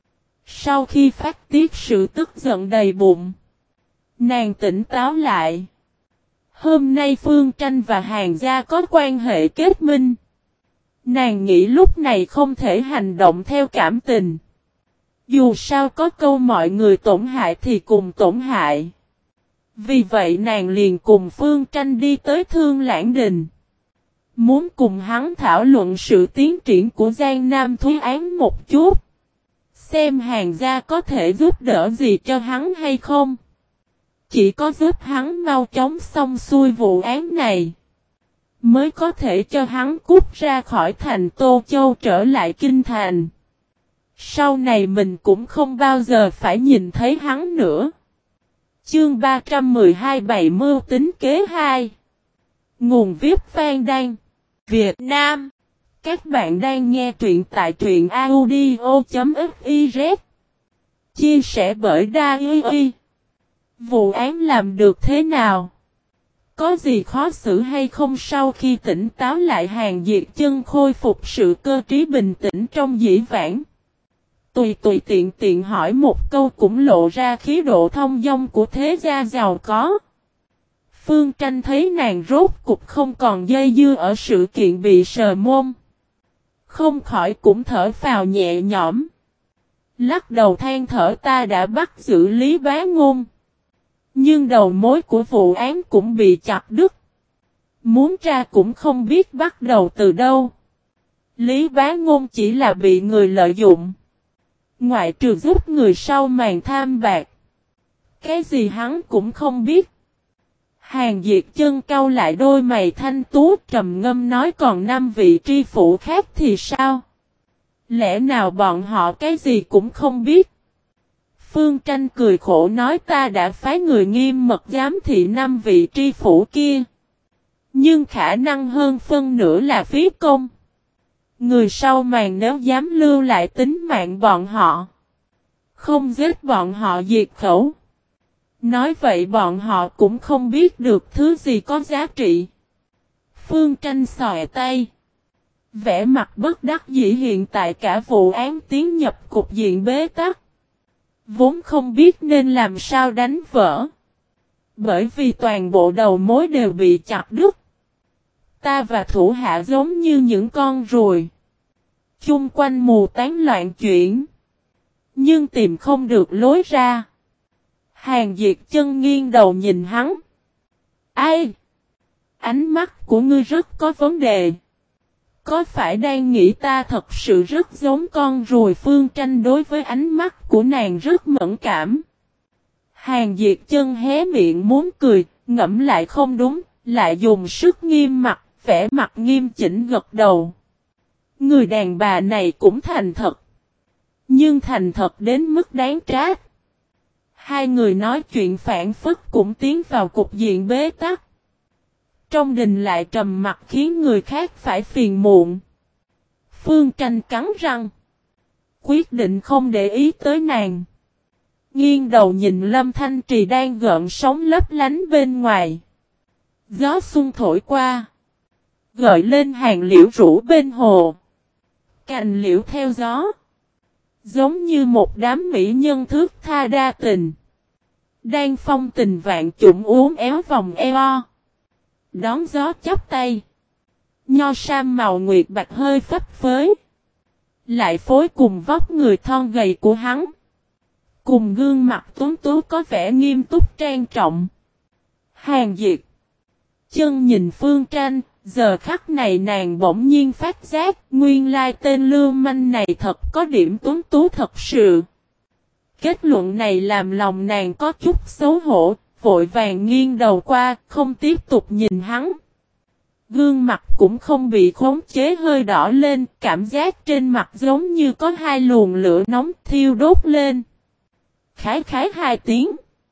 A: Sau khi phát tiết sự tức giận đầy bụng, nàng tỉnh táo lại. Hôm nay Phương Tranh và Hàn gia có quan hệ kết minh. Nàng nghĩ lúc này không thể hành động theo cảm tình. Dù sao có câu mọi người tổn hại thì cùng tổn hại. Vì vậy nàng liền cùng Phương Tranh đi tới Thương Lãng Đình. Muốn cùng hắn thảo luận sự tiến triển của Giang Nam Thúy Án một chút. Xem Hàn gia có thể giúp đỡ gì cho hắn hay không. Chỉ có giúp hắn mau chóng xong xuôi vụ án này. Mới có thể cho hắn cút ra khỏi thành Tô Châu trở lại kinh thành. Sau này mình cũng không bao giờ phải nhìn thấy hắn nữa. Chương 312 Bày mưu tính kế 2. Nguồn viết Phan Đan Việt Nam Các bạn đang nghe truyện tại truyện audio.fiz. Chia sẻ bởi Đa-i. Vụ án làm được thế nào? Có gì khó xử hay không? Sau khi tỉnh táo lại, Hàn Diệt Chân khôi phục sự cơ trí bình tĩnh trong dĩ vãng. Tùy tiện hỏi một câu cũng lộ ra khí độ thông dong của thế gia giàu có. Phương Tranh thấy nàng rốt cục không còn dây dưa ở sự kiện bị sờ môn. Không khỏi cũng thở phào nhẹ nhõm. Lắc đầu than thở, ta đã bắt giữ Lý Bá Ngôn. Nhưng đầu mối của vụ án cũng bị chặt đứt. Muốn tra cũng không biết bắt đầu từ đâu. Lý Bá Ngôn chỉ là bị người lợi dụng. Ngoại trừ giúp người sau màn tham bạc. Cái gì hắn cũng không biết. Hàn Diệt Chân cau lại đôi mày thanh tú, trầm ngâm nói, còn 5 vị tri phủ khác thì sao? Lẽ nào bọn họ cái gì cũng không biết? Phương Tranh cười khổ nói, ta đã phái người nghiêm mật giám thị 5 vị tri phủ kia. Nhưng khả năng hơn phân nửa là phí công. Người sau màn nếu dám lưu lại tính mạng bọn họ, không giết bọn họ diệt khẩu. Nói vậy bọn họ cũng không biết được thứ gì có giá trị. Phương Tranh xòe tay. Vẻ mặt bất đắc dĩ, hiện tại cả vụ án tiến nhập cục diện bế tắc. Vốn không biết nên làm sao đánh vỡ. Bởi vì toàn bộ đầu mối đều bị chặt đứt. Ta và thủ hạ giống như những con ruồi. Chung quanh mù tán loạn chuyển. Nhưng tìm không được lối ra. Hàn Diệt Chân nghiêng đầu nhìn hắn. Ai? Ánh mắt của ngươi rất có vấn đề. Có phải đang nghĩ ta thật sự rất giống con ruồi? Phương Tranh đối với ánh mắt của nàng rất mẫn cảm. Hàn Diệt Chân hé miệng muốn cười, ngẫm lại không đúng, lại dùng sức nghiêm mặt, vẻ mặt nghiêm chỉnh gật đầu. Người đàn bà này cũng thành thật. Nhưng thành thật đến mức đáng trách. Hai người nói chuyện phản phất cũng tiến vào cục diện bế tắc. Trong đình lại trầm mặc khiến người khác phải phiền muộn. Phương Tranh cắn răng. Quyết định không để ý tới nàng. Nghiêng đầu nhìn Lâm Thanh Trì đang gợn sóng lấp lánh bên ngoài. Gió xuân thổi qua. Gợi lên hàng liễu rủ bên hồ. Cành liễu theo gió. Giống như một đám mỹ nhân thước tha đa tình. Đang phong tình vạn trụng uốn éo vòng eo. Đón gió chắp tay. Nho sam màu nguyệt bạch hơi phấp phới. Lại phối cùng vóc người thon gầy của hắn. Cùng gương mặt tuấn tú có vẻ nghiêm túc trang trọng. Hàn Diệt Chân nhìn Phương Tranh. Giờ khắc này nàng bỗng nhiên phát giác, nguyên lai tên lưu manh này thật có điểm tuấn tú thật sự. Kết luận này làm lòng nàng có chút xấu hổ, vội vàng nghiêng đầu qua, không tiếp tục nhìn hắn. Gương mặt cũng không bị khống chế hơi đỏ lên, cảm giác trên mặt giống như có hai luồng lửa nóng thiêu đốt lên. Khái khái hai tiếng.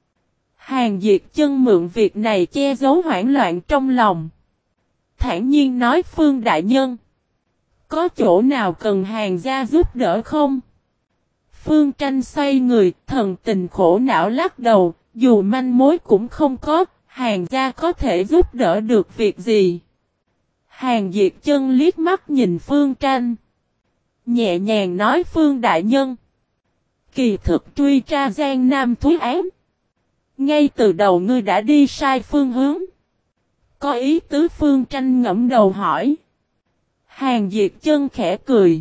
A: Hàn Diệt Chân mượn việc này che giấu hoảng loạn trong lòng. Thản nhiên nói, Phương đại nhân, có chỗ nào cần Hàn gia giúp đỡ không? Phương Tranh xoay người, thần tình khổ não lắc đầu, dù manh mối cũng không có, Hàn gia có thể giúp đỡ được việc gì? Hàn Diệt Chân liếc mắt nhìn Phương Tranh. Nhẹ nhàng nói, Phương đại nhân, kỳ thực truy tra Giang Nam thúy án. Ngay từ đầu ngươi đã đi sai phương hướng. Có ý tứ? Phương Tranh ngẫm đầu hỏi. Hàn Diệt Chân khẽ cười.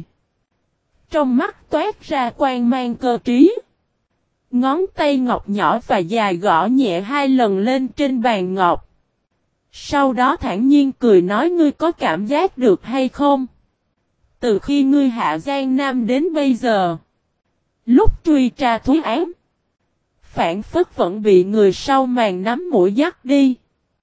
A: Trong mắt toát ra quang mang cơ trí. Ngón tay ngọc nhỏ và dài gõ nhẹ 2 lần lên trên bàn ngọc. Sau đó thản nhiên cười nói, ngươi có cảm giác được hay không? Từ khi ngươi hạ Giang Nam đến bây giờ, lúc truy tra thúy án, phản phất vẫn bị người sau màn nắm mũi dắt đi.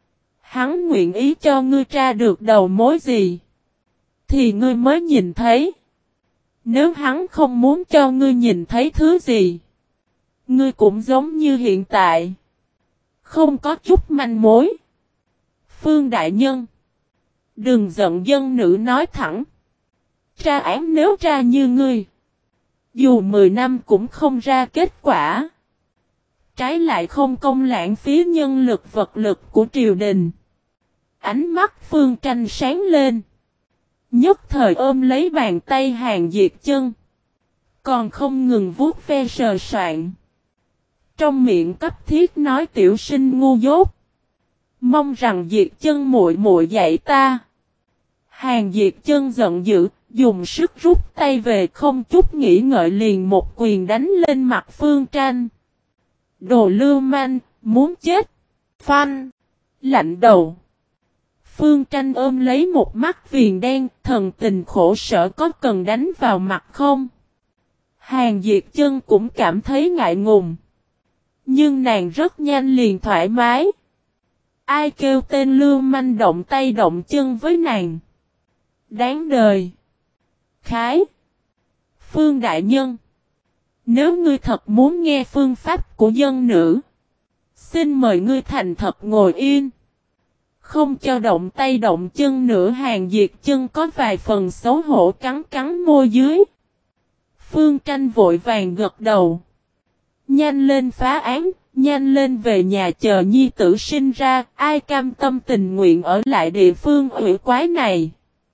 A: Hắn nguyện ý cho ngươi tra được đầu mối gì, thì ngươi mới nhìn thấy. Nếu hắn không muốn cho ngươi nhìn thấy thứ gì, ngươi cũng giống như hiện tại, không có chút manh mối. Phương đại nhân, đừng giận, dân nữ nói thẳng. Tra án nếu tra như ngươi, dù 10 năm cũng không ra kết quả. Trái lại không công lãng phí nhân lực vật lực của triều đình. Ánh mắt Phương Tranh sáng lên. Nhất thời ôm lấy bàn tay Hàn Diệt Chân. Còn không ngừng vuốt ve sờ soạn. Trong miệng cấp thiết nói tiểu sinh ngu dốt. Mong rằng Diệt Chân muội muội dạy ta. Hàn Diệt Chân giận dữ, dùng sức rút tay về không chút nghĩ ngợi liền một quyền đánh lên mặt Phương Tranh. Đồ lưu manh, muốn chết. Phanh. Lạnh đầu. Phương Tranh ôm lấy một mắt viền đen, thần tình khổ sở có cần đánh vào mặt không? Hàn Diệt Chân cũng cảm thấy ngại ngùng. Nhưng nàng rất nhanh liền thoải mái. Ai kêu tên lưu manh động tay động chân với nàng? Đáng đời. Khái. Phương đại nhân. Nếu ngươi thật muốn nghe phương pháp của dân nữ, xin mời ngươi thành thật ngồi yên. Không cho động tay động chân nữa. Hàn Diệt Chân có vài phần xấu hổ cắn cắn môi dưới. Phương Tranh vội vàng gật đầu. Nhanh lên phá án, nhanh lên về nhà chờ nhi tử sinh ra, ai cam tâm tình nguyện ở lại địa phương ủy quái này.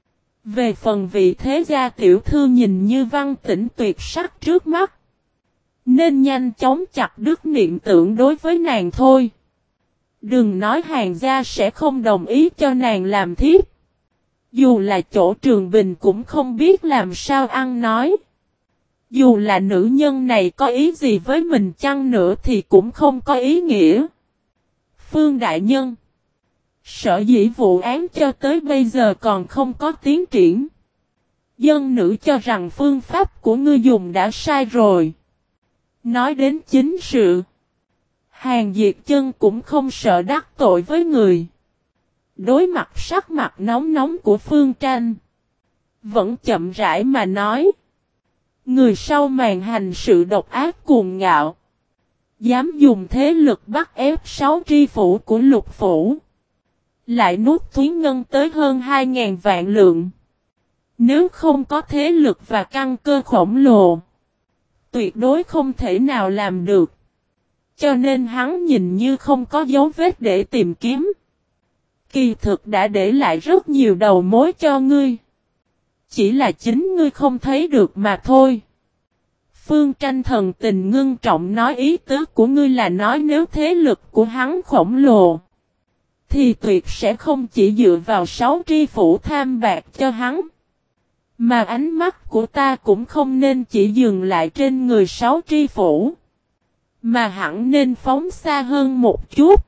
A: Về phần vị thế gia tiểu thư nhìn như văn tĩnh tuyệt sắc trước mắt, nên nhanh chóng chặt đứt niệm tưởng đối với nàng thôi. Đừng nói Hàn gia sẽ không đồng ý cho nàng làm thiếp. Dù là chỗ Trường Bình cũng không biết làm sao ăn nói. Dù là nữ nhân này có ý gì với mình chăng nữa thì cũng không có ý nghĩa. Phương đại nhân. Sở dĩ vụ án cho tới bây giờ còn không có tiến triển. Dân nữ cho rằng phương pháp của ngươi dùng đã sai rồi. Nói đến chính sự. Hàn Diệt Chân cũng không sợ đắc tội với người. Đối mặt sắc mặt nóng nóng của Phương Tranh. Vẫn chậm rãi mà nói. Người sau màn hành sự độc ác cuồng ngạo. Dám dùng thế lực bắt ép 6 tri phủ của Lục Phủ. Lại nuốt Thúy Ngân tới hơn 2.000 vạn lượng. Nếu không có thế lực và căn cơ khổng lồ, tuyệt đối không thể nào làm được. Cho nên hắn nhìn như không có dấu vết để tìm kiếm. Kỳ thực đã để lại rất nhiều đầu mối cho ngươi. Chỉ là chính ngươi không thấy được mà thôi. Phương Tranh thần tình ngưng trọng nói ý tứ của ngươi là nói nếu thế lực của hắn khổng lồ, thì tuyệt sẽ không chỉ dựa vào 6 tri phủ tham bạc cho hắn. Mà ánh mắt của ta cũng không nên chỉ dừng lại trên người 6 tri phủ. Mà hẳn nên phóng xa hơn một chút.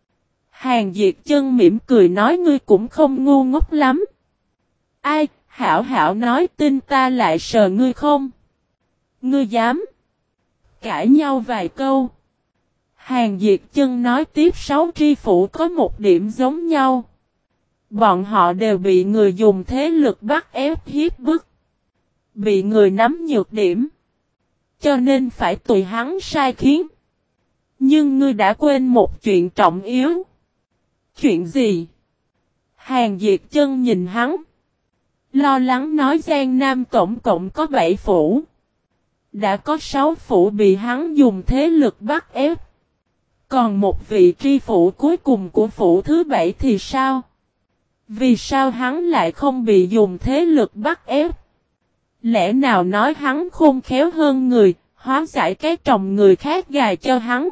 A: Hàn Diệt Chân mỉm cười nói ngươi cũng không ngu ngốc lắm. Ai, hảo hảo nói tin ta lại sờ ngươi không? Ngươi dám? Cãi nhau vài câu. Hàn Diệt Chân nói tiếp 6 tri phủ có một điểm giống nhau. Bọn họ đều bị người dùng thế lực bắt ép hiếp bức. Bị người nắm nhược điểm. Cho nên phải tùy hắn sai khiến. Nhưng ngươi đã quên một chuyện trọng yếu. Chuyện gì? Hàn Diệt Chân nhìn hắn. Lo lắng nói Giang Nam tổng cộng có 7 phủ. Đã có 6 phủ bị hắn dùng thế lực bắt ép. Còn một vị tri phủ cuối cùng của phủ thứ 7 thì sao? Vì sao hắn lại không bị dùng thế lực bắt ép? Lẽ nào nói hắn khôn khéo hơn người, hóa giải cái tròng người khác gài cho hắn?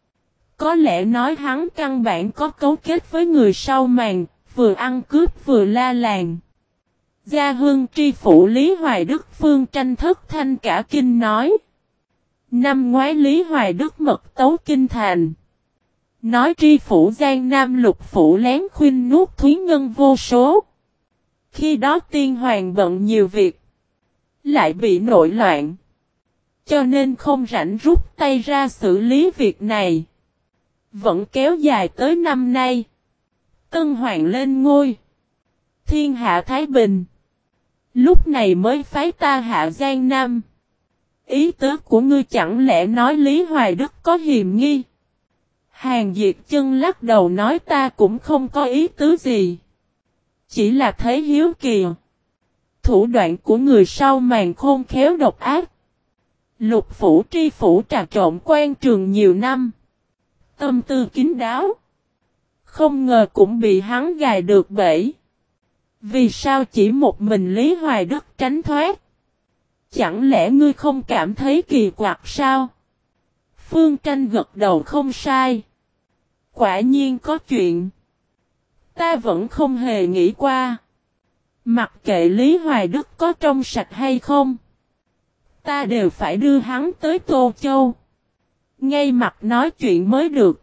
A: Có lẽ nói hắn căn bản có cấu kết với người sau màn, vừa ăn cướp vừa la làng. Gia Hưng tri phủ Lý Hoài Đức Phương Tranh thất thanh cả kinh nói. Năm ngoái Lý Hoài Đức mật tấu kinh thành. Nói tri phủ Giang Nam Lục phủ lén khuyên nuốt Thúy Ngân vô số. Khi đó tiên hoàng bận nhiều việc. Lại bị nội loạn. Cho nên không rảnh rút tay ra xử lý việc này. Vẫn kéo dài tới năm nay. Tân hoàng lên ngôi. Thiên hạ Thái Bình. Lúc này mới phái ta hạ Giang Nam. Ý tứ của ngươi chẳng lẽ nói Lý Hoài Đức có hiềm nghi? Hàn Diệt Chân lắc đầu nói ta cũng không có ý tứ gì. Chỉ là thấy hiếu kỳ. thủ đoạn của người sau màn khôn khéo độc ác. Lục phủ tri phủ trà trộn quan trường nhiều năm. Tâm tư kín đáo. Không ngờ cũng bị hắn gài được bẫy. Vì sao chỉ một mình Lý Hoài Đức tránh thoát? Chẳng lẽ ngươi không cảm thấy kỳ quặc sao? Phương Tranh gật đầu không sai. Quả nhiên có chuyện. Ta vẫn không hề nghĩ qua. Mặc kệ Lý Hoài Đức có trong sạch hay không. Ta đều phải đưa hắn tới Tô Châu. Ngay mặt nói chuyện mới được.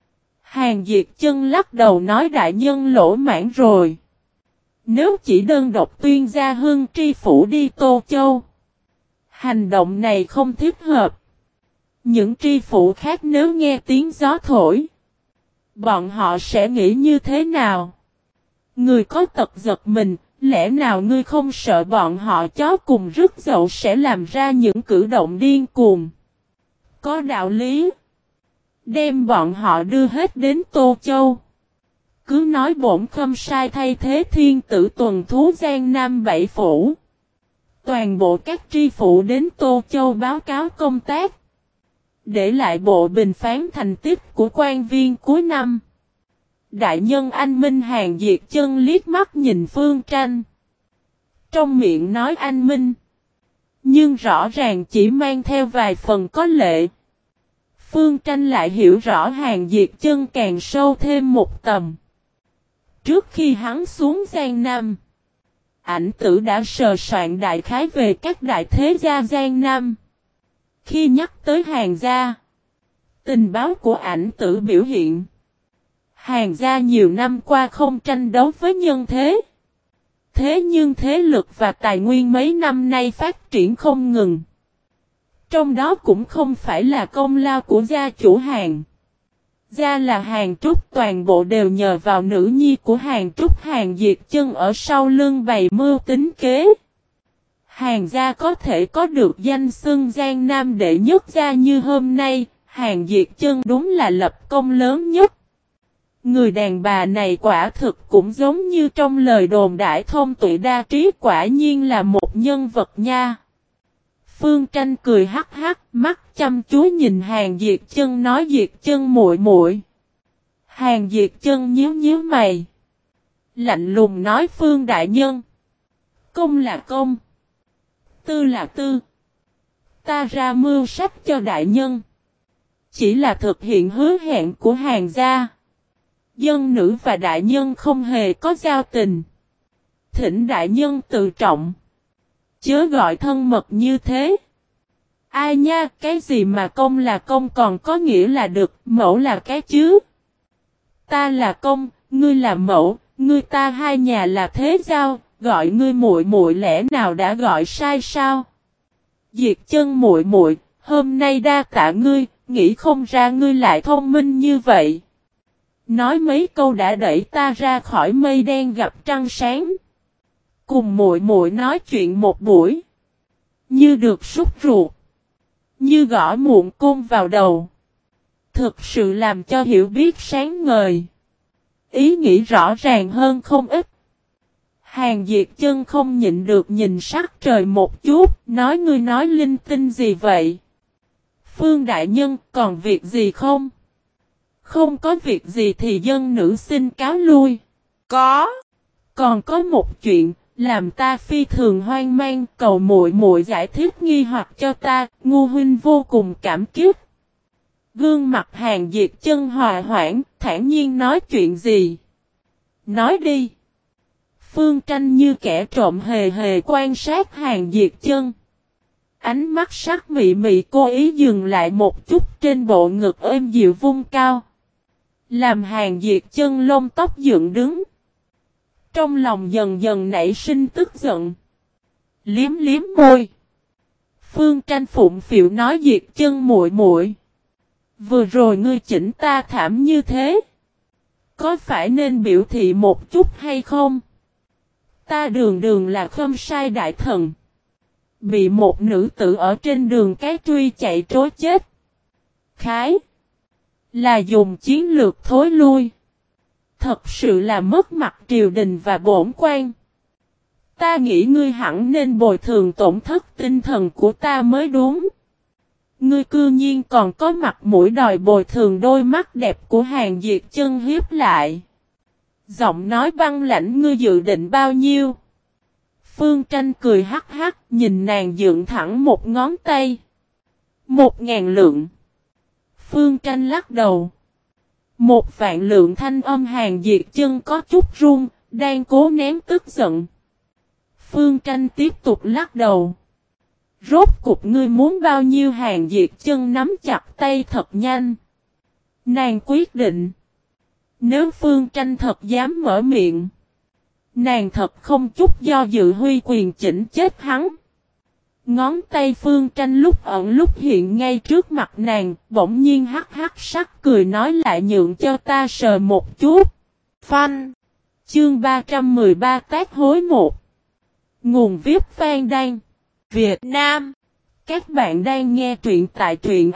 A: Hàn Diệt Chân lắc đầu nói đại nhân lỗ mãn rồi. Nếu chỉ đơn độc tuyên gia hưng tri phủ đi Tô Châu. Hành động này không thích hợp. Những tri phủ khác nếu nghe tiếng gió thổi. Bọn họ sẽ nghĩ như thế nào? Người có tật giật mình. Lẽ nào ngươi không sợ bọn họ chó cùng rứt dậu sẽ làm ra những cử động điên cuồng? Có đạo lý. Đem bọn họ đưa hết đến Tô Châu. Cứ nói bổn khâm sai thay thế thiên tử tuần thú Giang Nam bảy phủ. Toàn bộ các tri phủ đến Tô Châu báo cáo công tác. Để lại bộ bình phán thành tích của quan viên cuối năm. Đại nhân anh Minh Hàn Diệt Chân liếc mắt nhìn Phương Tranh. Trong miệng nói anh Minh. Nhưng rõ ràng chỉ mang theo vài phần có lệ. Phương Tranh lại hiểu rõ Hàn Diệt Chân càng sâu thêm một tầm. Trước khi hắn xuống Giang Nam. Ảnh tử đã sờ soạn đại khái về các đại thế gia Giang Nam. Khi nhắc tới Hàn gia. Tình báo của ảnh tử biểu hiện. Hàn gia nhiều năm qua không tranh đấu với nhân thế. Thế nhưng thế lực và tài nguyên mấy năm nay phát triển không ngừng. Trong đó cũng không phải là công lao của gia chủ Hàn. Gia là Hàn Trúc toàn bộ đều nhờ vào nữ nhi của Hàn Trúc Hàn Diệt Chân ở sau lưng bày mưu tính kế. Hàn gia có thể có được danh xưng Giang Nam đệ nhất gia như hôm nay, Hàn Diệt Chân đúng là lập công lớn nhất. Người đàn bà này quả thực cũng giống như trong lời đồn đại thông tuệ đa trí quả nhiên là một nhân vật nha. Phương Tranh cười hắc hắc, mắt chăm chú nhìn Hàn Diệt Chân nói Diệt Chân muội muội. Hàn Diệt Chân nhíu nhíu mày. Lạnh lùng nói Phương đại nhân. Công là công. Tư là tư. Ta ra mưu sách cho đại nhân. Chỉ là thực hiện hứa hẹn của Hàn gia. Dân nữ và đại nhân không hề có giao tình. Thỉnh đại nhân tự trọng. Chớ gọi thân mật như thế. Ai nha, cái gì mà công là công còn có nghĩa là được, mẫu là cái chứ. Ta là công, ngươi là mẫu, ngươi ta hai nhà là thế giao, gọi ngươi muội muội lẽ nào đã gọi sai sao? Diệt Chân muội muội, hôm nay đa tạ ngươi, nghĩ không ra ngươi lại thông minh như vậy. Nói mấy câu đã đẩy ta ra khỏi mây đen gặp trăng sáng. Cùng muội muội nói chuyện một buổi. Như được sút ruột. Như gõ muộn côn vào đầu. Thực sự làm cho hiểu biết sáng ngời. Ý nghĩ rõ ràng hơn không ít. Hàn Diệt Chân không nhịn được nhìn sắc trời một chút. Nói ngươi nói linh tinh gì vậy? Phương đại nhân còn việc gì không? Không có việc gì thì dân nữ xin cáo lui. Có. Còn có một chuyện, làm ta phi thường hoang mang, cầu muội muội giải thích nghi hoặc cho ta, Ngu huynh vô cùng cảm kích. Gương mặt Hàn Diệt Chân hòa hoãn, thản nhiên nói chuyện gì? Nói đi. Phương Tranh như kẻ trộm hề hề quan sát Hàn Diệt Chân. Ánh mắt sắc mị mị cố ý dừng lại một chút trên bộ ngực êm dịu vung cao. Làm Hàn Diệt Chân lông tóc dựng đứng. Trong lòng dần dần nảy sinh tức giận. Liếm liếm môi. Phương Tranh phụng phịu nói Diệt Chân muội muội. Vừa rồi ngươi chỉnh ta thảm như thế. Có phải nên biểu thị một chút hay không? Ta đường đường là khâm sai đại thần. Bị một nữ tử ở trên đường cái truy chạy trối chết. Khái. Là dùng chiến lược thối lui. Thật sự là mất mặt triều đình và bổn quan. Ta nghĩ ngươi hẳn nên bồi thường tổn thất tinh thần của ta mới đúng. Ngươi cư nhiên còn có mặt mũi đòi bồi thường. Đôi mắt đẹp của Hàn Diệt Chân hiếp lại. Giọng nói băng lãnh, ngươi dự định bao nhiêu? Phương Tranh cười hắc hắc, nhìn nàng dựng thẳng một ngón tay. 1.000 lượng. Phương Tranh lắc đầu. 1.000 lượng. Thanh âm Hàn Diệt Chân có chút run, đang cố nén tức giận. Phương Tranh tiếp tục lắc đầu. Rốt cục ngươi muốn bao nhiêu? Hàn Diệt Chân nắm chặt tay thật nhanh. Nàng quyết định. Nếu Phương Tranh thật dám mở miệng, nàng thật không chút do dự huy quyền chỉnh chết hắn. Ngón tay Phương Tranh lúc ẩn lúc hiện ngay trước mặt nàng, bỗng nhiên hắc hắc sắc cười nói lại nhượng cho ta sờ một chút. Phanh. Chương 313 tác hối 1. Nguồn viết Phan Đan, Việt Nam. Các bạn đang nghe truyện tại truyện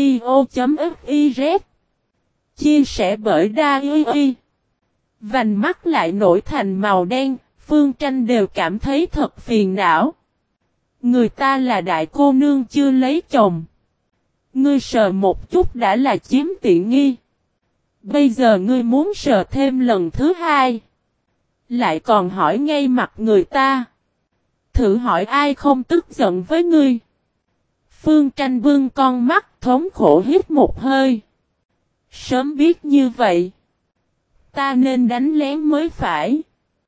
A: audio.fiz. Chia sẻ bởi Dai. Vành mắt lại nổi thành màu đen, Phương Tranh đều cảm thấy thật phiền não. Người ta là đại cô nương chưa lấy chồng. Ngươi sờ một chút đã là chiếm tiện nghi. Bây giờ ngươi muốn sờ thêm lần thứ hai. Lại còn hỏi ngay mặt người ta. Thử hỏi ai không tức giận với ngươi. Phương Tranh bưng con mắt thống khổ hít một hơi. Sớm biết như vậy, ta nên đánh lén mới phải.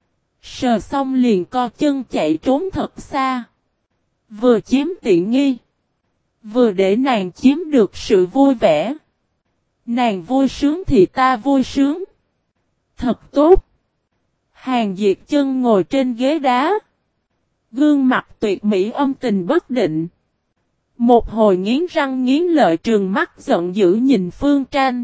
A: Sờ xong liền co chân chạy trốn thật xa. Vừa chiếm tiện nghi, vừa để nàng chiếm được sự vui vẻ. Nàng vui sướng thì ta vui sướng. Thật tốt. Hàn Diệt Chân ngồi trên ghế đá. Gương mặt tuyệt mỹ âm tình bất định. Một hồi nghiến răng nghiến lợi trừng mắt giận dữ nhìn Phương Tranh.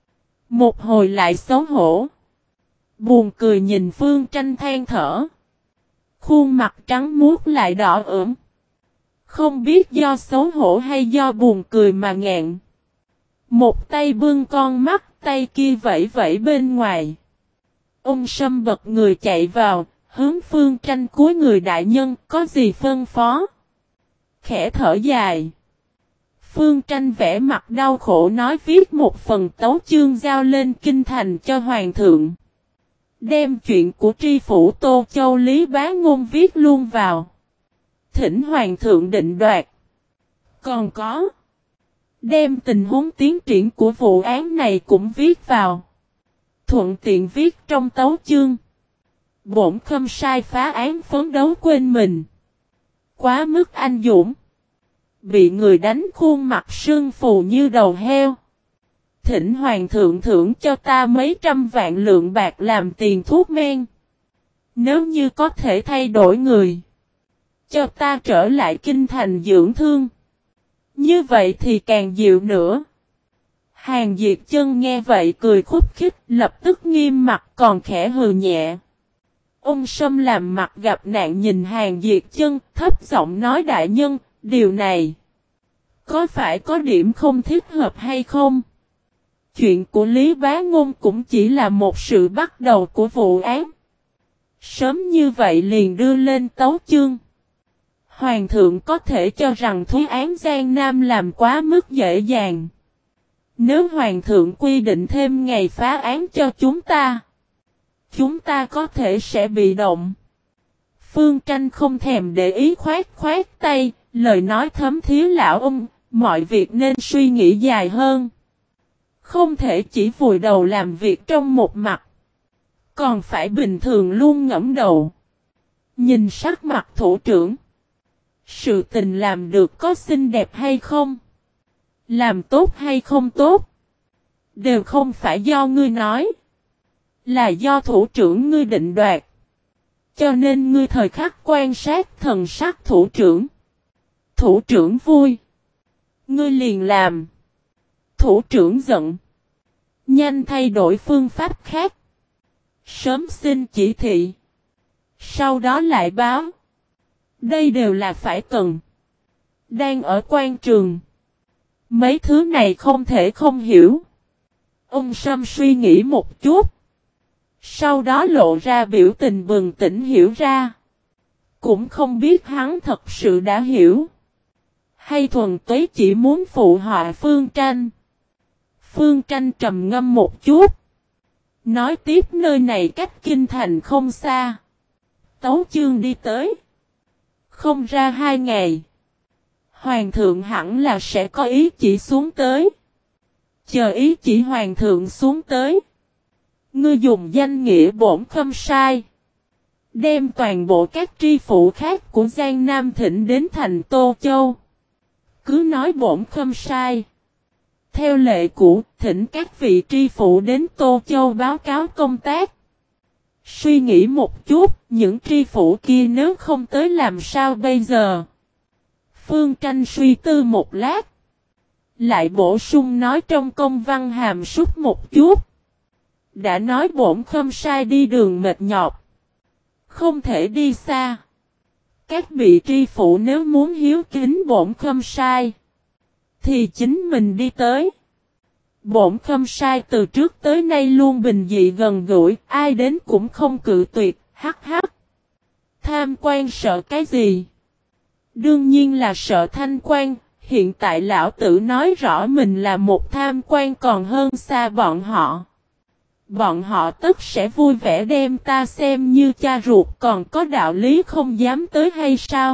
A: Một hồi lại xấu hổ. Buồn cười nhìn Phương Tranh than thở. Khuôn mặt trắng muốt lại đỏ ửng. Không biết do xấu hổ hay do buồn cười mà ngẹn. Một tay bưng con mắt, tay kia vẫy vẫy bên ngoài. Ông Sâm bật người chạy vào, hướng Phương Tranh cúi người đại nhân, có gì phân phó? Khẽ thở dài. Phương Tranh vẽ mặt đau khổ nói viết một phần tấu chương giao lên kinh thành cho hoàng thượng. Đem chuyện của tri phủ Tô Châu Lý Bá Ngôn viết luôn vào. Thỉnh hoàng thượng định đoạt. Còn có. Đem tình huống tiến triển của vụ án này cũng viết vào. Thuận tiện viết trong tấu chương. Bổn khâm sai phá án phấn đấu quên mình. Quá mức anh dũng. Bị người đánh khuôn mặt sưng phù như đầu heo. Thỉnh hoàng thượng thưởng cho ta mấy trăm vạn lượng bạc làm tiền thuốc men. Nếu như có thể thay đổi người. Cho ta trở lại kinh thành dưỡng thương. Như vậy thì càng dịu nữa. Hàn Diệt Chân nghe vậy cười khúc khích, lập tức nghiêm mặt còn khẽ hừ nhẹ. Ông Sâm làm mặt gặp nạn nhìn Hàn Diệt Chân, thấp giọng nói đại nhân, điều này có phải có điểm không thích hợp hay không? Chuyện của Lý Bá Ngôn cũng chỉ là một sự bắt đầu của vụ án. Sớm như vậy liền đưa lên tấu chương. Hoàng thượng có thể cho rằng thúy án Giang Nam làm quá mức dễ dàng. Nếu Hoàng thượng quy định thêm ngày phá án cho chúng ta có thể sẽ bị động. Phương Tranh không thèm để ý khoát tay, lời nói thấm thía lão ông, mọi việc nên suy nghĩ dài hơn. Không thể chỉ vùi đầu làm việc trong một mặt. Còn phải bình thường luôn ngẫm đầu. Nhìn sắc mặt thủ trưởng. Sự tình làm được có xinh đẹp hay không? Làm tốt hay không tốt? Đều không phải do ngươi nói. Là do thủ trưởng ngươi định đoạt. Cho nên ngươi thời khắc quan sát thần sắc thủ trưởng. Thủ trưởng vui. Ngươi liền làm. Thủ trưởng giận. Nhanh thay đổi phương pháp khác. Sớm xin chỉ thị. Sau đó lại báo. Đây đều là phải cần. Đang ở quan trường. Mấy thứ này không thể không hiểu. Ông Sâm suy nghĩ một chút. Sau đó lộ ra biểu tình bừng tỉnh hiểu ra. Cũng không biết hắn thật sự đã hiểu. Hay thuần túy chỉ muốn phụ họa Phương Tranh. Phương Tranh trầm ngâm một chút. Nói tiếp nơi này cách kinh thành không xa. Tấu chương đi tới. Không ra 2 ngày. Hoàng thượng hẳn là sẽ có ý chỉ xuống tới. Chờ ý chỉ hoàng thượng xuống tới. Ngươi dùng danh nghĩa bổn khâm sai. Đem toàn bộ các tri phủ khác của Giang Nam thỉnh đến thành Tô Châu. Cứ nói bổn khâm sai. Theo lệ cũ, thỉnh các vị tri phủ đến Tô Châu báo cáo công tác. Suy nghĩ một chút, những tri phủ kia nếu không tới làm sao bây giờ? Phương Tranh suy tư một lát. Lại bổ sung nói trong công văn hàm sút một chút. Đã nói bổn khâm sai đi đường mệt nhọc. Không thể đi xa. Các vị tri phủ nếu muốn hiếu kính bổn khâm sai. Thì chính mình đi tới. Bổn khâm sai từ trước tới nay luôn bình dị gần gũi. Ai đến cũng không cự tuyệt. Hắc hắc. Tham quan sợ cái gì? Đương nhiên là sợ thanh quan. Hiện tại lão tử nói rõ mình là một tham quan còn hơn xa bọn họ. Bọn họ tất sẽ vui vẻ đem ta xem như cha ruột, còn có đạo lý không dám tới hay sao?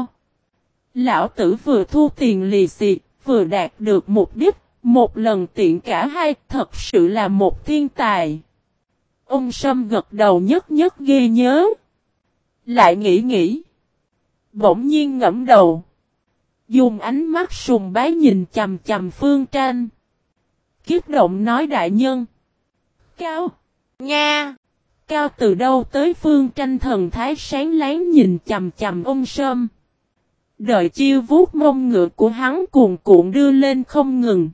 A: Lão tử vừa thu tiền lì xì, vừa đạt được mục đích, một lần tiện cả hai, thật sự là một thiên tài. Ông Sâm gật đầu nhất nhất ghê nhớ. Lại nghĩ. Bỗng nhiên ngẫm đầu. Dùng ánh mắt sùng bái nhìn chằm chằm Phương Tranh. Kiếp động nói đại nhân. Cao. Nga. Cao từ đâu tới? Phương Tranh thần thái sáng láng nhìn chằm chằm ông Sâm. Đợi chiêu vuốt mông ngựa của hắn cuồn cuộn đưa lên không ngừng.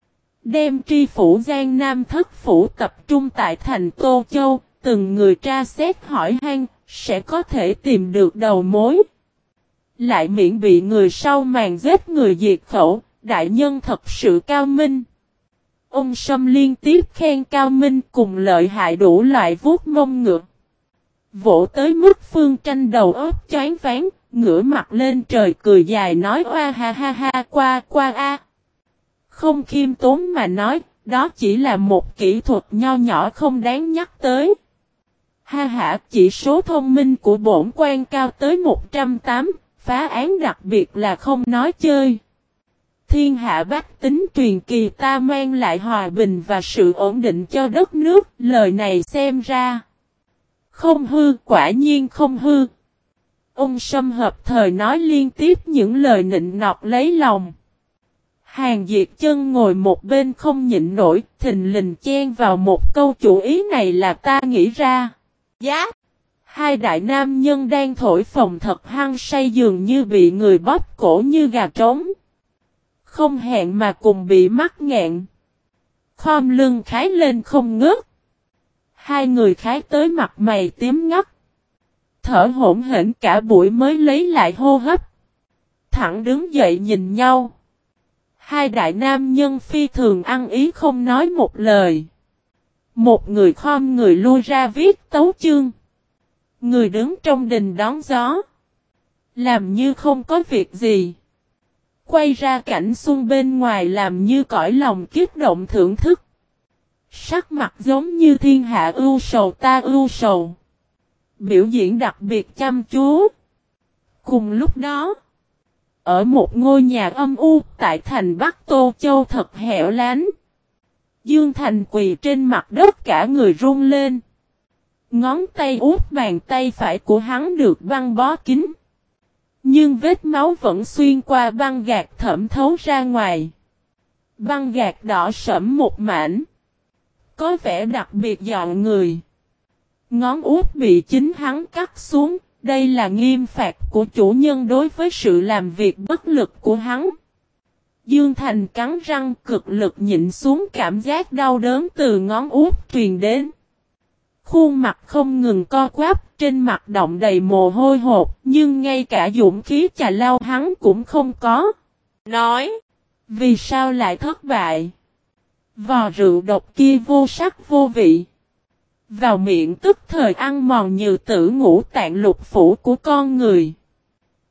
A: Đem tri phủ Giang Nam thất phủ tập trung tại thành Tô Châu, từng người tra xét hỏi han, sẽ có thể tìm được đầu mối. Lại miễn bị người sau màn giết người diệt khẩu, đại nhân thật sự cao minh. Ông Sâm liên tiếp khen cao minh cùng lợi hại đủ loại vuốt mông ngựa. Vỗ tới mức Phương Tranh đầu óc choáng váng, ngửa mặt lên trời cười dài nói oa ha ha ha qua a. Không khiêm tốn mà nói, đó chỉ là một kỹ thuật nho nhỏ không đáng nhắc tới. Ha ha, chỉ số thông minh của bổn quan cao tới 108, phá án đặc biệt là không nói chơi. Thiên hạ bách tính truyền kỳ ta mang lại hòa bình và sự ổn định cho đất nước, lời này xem ra. Không hư, quả nhiên không hư. Ông Sâm hợp thời nói liên tiếp những lời nịnh nọt lấy lòng. Hàng Diệt Chân ngồi một bên không nhịn nổi, thình lình chen vào một câu chủ ý này là ta nghĩ ra. Giá! Hai đại nam nhân đang thổi phồng thật hăng say dường như bị người bóp cổ như gà trống. Không hẹn mà cùng bị mắc nghẹn. Khom lưng khái lên không ngớt. Hai người khái tới mặt mày tím ngắt. Thở hổn hển cả buổi mới lấy lại hô hấp. Thẳng đứng dậy nhìn nhau. Hai đại nam nhân phi thường ăn ý không nói một lời. Một người khom người lui ra viết tấu chương. Người đứng trong đình đón gió. Làm như không có việc gì. Quay ra cảnh xuân bên ngoài làm như cõi lòng kích động thưởng thức. Sắc mặt giống như thiên hạ ưu sầu ta ưu sầu. Biểu diễn đặc biệt chăm chú. Cùng lúc đó, ở một ngôi nhà âm u tại thành Bắc Tô Châu thật hẻo lánh. Dương Thành quỳ trên mặt đất cả người run lên. Ngón tay út bàn tay phải của hắn được băng bó kín. Nhưng vết máu vẫn xuyên qua băng gạc thẩm thấu ra ngoài. Băng gạc đỏ sẫm một mảnh. Có vẻ đặc biệt dọn người. Ngón út bị chính hắn cắt xuống. Đây là nghiêm phạt của chủ nhân đối với sự làm việc bất lực của hắn. Dương Thành cắn răng cực lực nhịn xuống cảm giác đau đớn từ ngón út truyền đến. Khuôn mặt không ngừng co quắp, trên mặt đọng đầy mồ hôi hột, nhưng ngay cả dũng khí chà lau hắn cũng không có. Nói, vì sao lại thất bại? Vò rượu độc kia vô sắc vô vị. Vào miệng tức thời ăn mòn như tử ngũ tạng lục phủ của con người.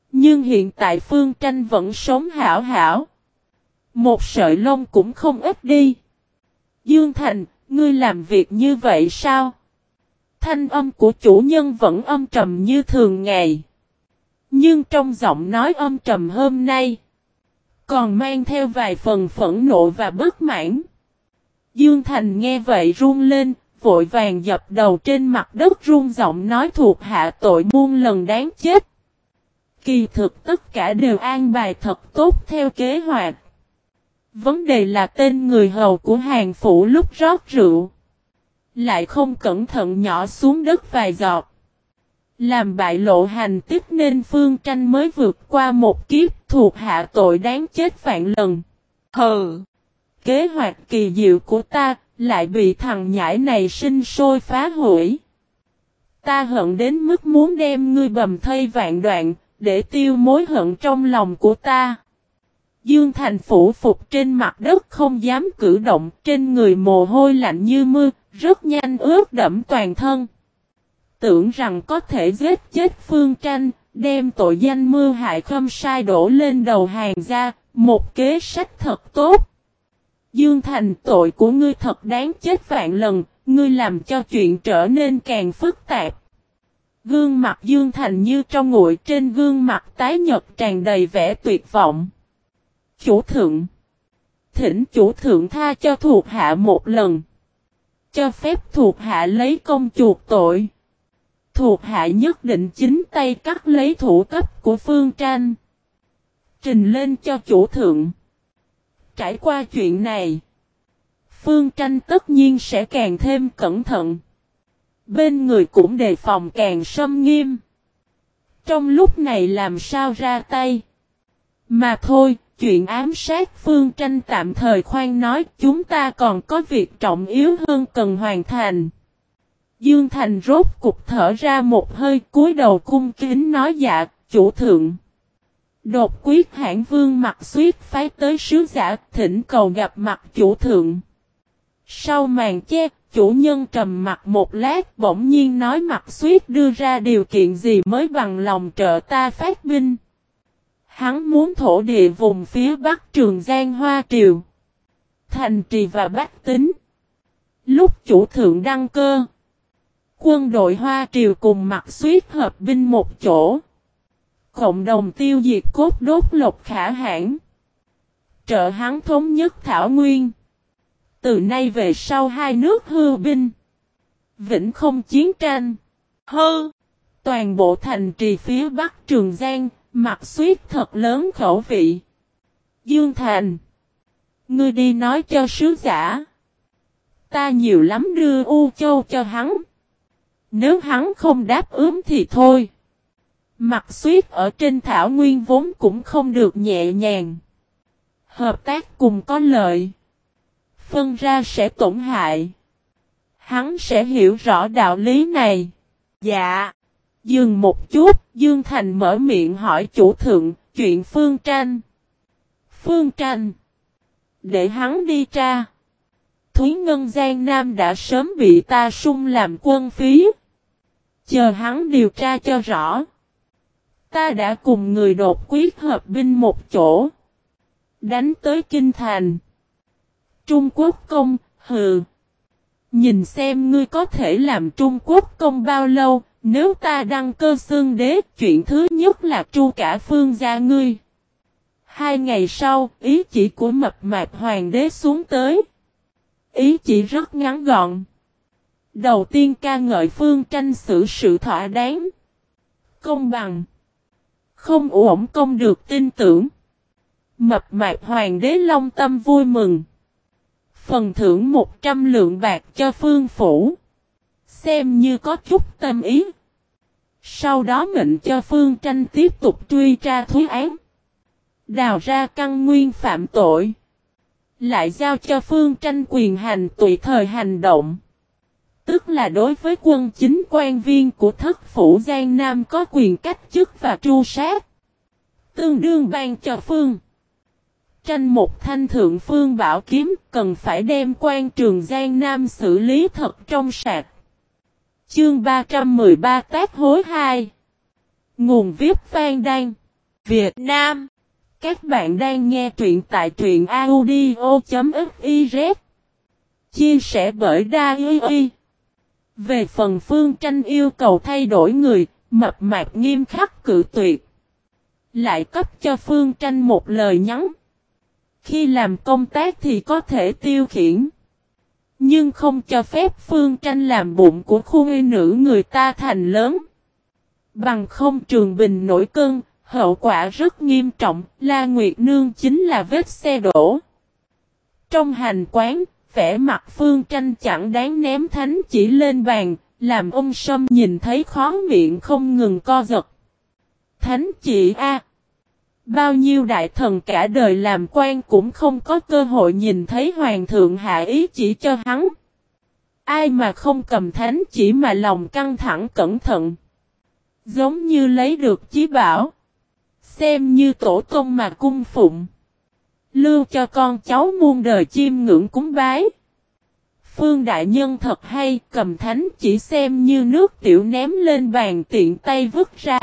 A: Nhưng hiện tại Phương Tranh vẫn sống hảo hảo. Một sợi lông cũng không ít đi. Dương Thành, ngươi làm việc như vậy sao? Thanh âm của chủ nhân vẫn âm trầm như thường ngày. Nhưng trong giọng nói âm trầm hôm nay, còn mang theo vài phần phẫn nộ và bất mãn. Dương Thành nghe vậy run lên, vội vàng dập đầu trên mặt đất run giọng nói thuộc hạ tội muôn lần đáng chết. Kỳ thực tất cả đều an bài thật tốt theo kế hoạch. Vấn đề là tên người hầu của Hàn Phủ lúc rót rượu, lại không cẩn thận nhỏ xuống đất vài giọt. Làm bại lộ hành tích nên Phương Tranh mới vượt qua một kiếp thuộc hạ tội đáng chết vạn lần. Hừ! Kế hoạch kỳ diệu của ta lại bị thằng nhãi này sinh sôi phá hủy. Ta hận đến mức muốn đem ngươi bầm thây vạn đoạn, để tiêu mối hận trong lòng của ta. Dương Thành phủ phục trên mặt đất không dám cử động, trên người mồ hôi lạnh như mưa, rất nhanh ướt đẫm toàn thân. Tưởng rằng có thể giết chết Phương Tranh, đem tội danh mưu hại Khâm Sai đổ lên đầu hàng gia, một kế sách thật tốt. Dương Thành, tội của ngươi thật đáng chết vạn lần, ngươi làm cho chuyện trở nên càng phức tạp. Gương mặt Dương Thành như trong nguội, trên gương mặt tái nhợt tràn đầy vẻ tuyệt vọng. Chủ thượng, thỉnh chủ thượng tha cho thuộc hạ một lần. Cho phép thuộc hạ lấy công chuộc tội. Thuộc hạ nhất định chính tay cắt lấy thủ cấp của Phương Tranh, trình lên cho chủ thượng. Trải qua chuyện này, Phương Tranh tất nhiên sẽ càng thêm cẩn thận. Bên người cũng đề phòng càng sâm nghiêm. Trong lúc này làm sao ra tay. Mà thôi, chuyện ám sát Phương Tranh tạm thời khoan nói, chúng ta còn có việc trọng yếu hơn cần hoàn thành. Dương Thành rốt cục thở ra một hơi, cúi đầu cung kính nói dạ, chủ thượng. Đột quyết hãn vương Mạc Xuyết phái tới sứ giả, thỉnh cầu gặp mặt chủ thượng. Sau màn che, chủ nhân trầm mặt một lát, bỗng nhiên nói Mạc Xuyết đưa ra điều kiện gì mới bằng lòng trợ ta phát binh. Hắn muốn thổ địa vùng phía bắc Trường Giang Hoa Triều, thành trì và bách tính. Lúc chủ thượng đăng cơ, quân đội Hoa Triều cùng Mạc Xuyết hợp binh một chỗ, cộng đồng tiêu diệt Cốt Đốt Lộc Khả Hãn, trợ hắn thống nhất Thảo Nguyên. Từ nay về sau hai nước hư binh, vĩnh không chiến tranh. Toàn bộ thành trì phía bắc Trường Giang, Mạc Xuyết thật lớn khẩu vị. Dương Thành, ngươi đi nói cho sứ giả, ta nhiều lắm đưa U Châu cho hắn. Nếu hắn không đáp ứng thì thôi. Mạc Xuyết ở trên Thảo Nguyên vốn cũng không được nhẹ nhàng. Hợp tác cùng có lợi, phân ra sẽ tổn hại. Hắn sẽ hiểu rõ đạo lý này. Dạ. Dừng một chút, Dương Thành mở miệng hỏi chủ thượng, chuyện Phương Tranh. Phương Tranh, để hắn đi tra. Thúy Ngân Giang Nam đã sớm bị ta sung làm quân phí. Chờ hắn điều tra cho rõ. Ta đã cùng người đột quyết hợp binh một chỗ, đánh tới Kinh Thành. Trung Quốc công, hừ. Nhìn xem ngươi có thể làm Trung Quốc công bao lâu. Nếu ta đăng cơ xưng đế, chuyện thứ nhất là tru cả Phương gia ngươi. 2 ngày sau, ý chỉ của mập mạp hoàng đế xuống tới. Ý chỉ rất ngắn gọn. Đầu tiên ca ngợi Phương Tranh xử sự thỏa đáng, công bằng, không uổng công được tin tưởng. Mập mạp hoàng đế long tâm vui mừng. Phần thưởng 100 lượng bạc cho Phương phủ, xem như có chút tâm ý. Sau đó mệnh cho Phương Tranh tiếp tục truy tra thúy án, đào ra căn nguyên phạm tội. Lại giao cho Phương Tranh quyền hành tùy thời hành động. Tức là đối với quân chính quan viên của thất phủ Giang Nam có quyền cách chức và tru sát. Tương đương ban cho Phương Tranh một thanh thượng phương bảo kiếm, cần phải đem quan trường Giang Nam xử lý thật trong sạch. Chương 313 tác hối 2. Nguồn viết Phan Đan. Việt Nam. Các bạn đang nghe truyện tại truyện audio.fiz. Chia sẻ bởi Đa-i. Về phần Phương Tranh yêu cầu thay đổi người, mập mạp nghiêm khắc cự tuyệt. Lại cấp cho Phương Tranh một lời nhắn. Khi làm công tác thì có thể tiêu khiển. Nhưng không cho phép Phương Tranh làm bụng của khu nữ người ta thành lớn. Bằng không Trường Bình nổi cơn, hậu quả rất nghiêm trọng, La Nguyệt Nương chính là vết xe đổ. Trong hành quán, vẻ mặt Phương Tranh chẳng đáng ném thánh chỉ lên bàn, làm ông Sâm nhìn thấy khó miệng không ngừng co giật. Thánh chỉ a, bao nhiêu đại thần cả đời làm quan cũng không có cơ hội nhìn thấy hoàng thượng hạ ý chỉ cho hắn. Ai mà không cầm thánh chỉ mà lòng căng thẳng cẩn thận. Giống như lấy được chí bảo. Xem như tổ tông mà cung phụng. Lưu cho con cháu muôn đời chiêm ngưỡng cúng bái. Phương đại nhân thật hay, cầm thánh chỉ xem như nước tiểu ném lên bàn tiện tay vứt ra.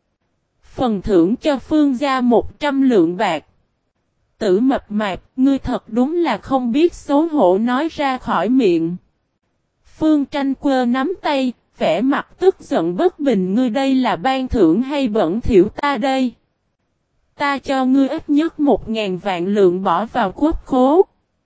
A: Phần thưởng cho Phương gia 100 lượng bạc. Tử mập mạp, ngươi thật đúng là không biết xấu hổ nói ra khỏi miệng. Phương Tranh quơ nắm tay, vẻ mặt tức giận bất bình, ngươi đây là ban thưởng hay bẩn thỉu ta đây? Ta cho ngươi ít nhất 1.000 vạn lượng bỏ vào quốc khố.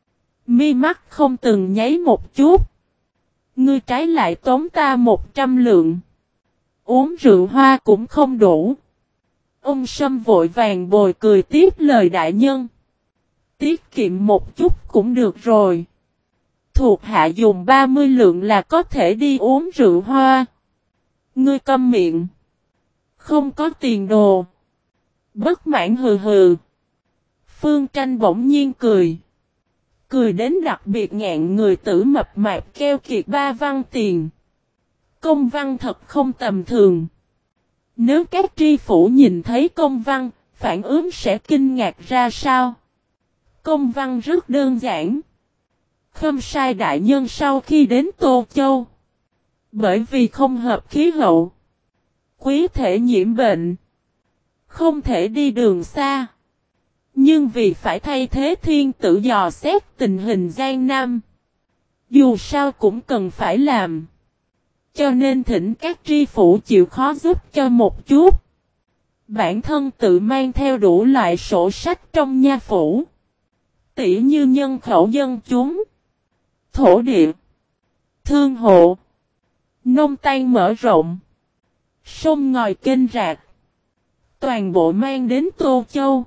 A: Mi mắt không từng nháy một chút. Ngươi trái lại tốn ta 100 lượng. Uống rượu hoa cũng không đủ. Ông Sâm vội vàng bồi cười tiếp lời đại nhân. Tiết kiệm một chút cũng được rồi. Thuộc hạ dùng 30 lượng là có thể đi uống rượu hoa. Ngươi câm miệng. Không có tiền đồ. Bất mãn hừ hừ. Phương Tranh bỗng nhiên cười. Cười đến đặc biệt ngẹn người, Tử mập mạp keo kiệt 3 văn tiền. Công văn thật không tầm thường. Nếu các tri phủ nhìn thấy công văn, phản ứng sẽ kinh ngạc ra sao? Công văn rất đơn giản. Khâm sai đại nhân sau khi đến Tô Châu. Bởi vì không hợp khí hậu. Quý thể nhiễm bệnh. Không thể đi đường xa. Nhưng vì phải thay thế thiên tử dò xét tình hình Giang Nam. Dù sao cũng cần phải làm. Cho nên thỉnh các tri phủ chịu khó giúp cho một chút. Bản thân tự mang theo đủ loại sổ sách trong nha phủ. Tỉ như nhân khẩu dân chúng. Thổ địa. Thương hộ. Nông tan mở rộng. Sông ngòi kênh rạc. Toàn bộ mang đến Tô Châu.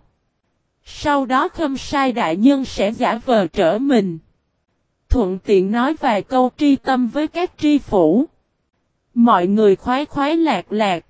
A: Sau đó khâm sai đại nhân sẽ giả vờ trở mình. Thuận tiện nói vài câu tri tâm với các tri phủ. Mọi người khoái khoái lạc lạc.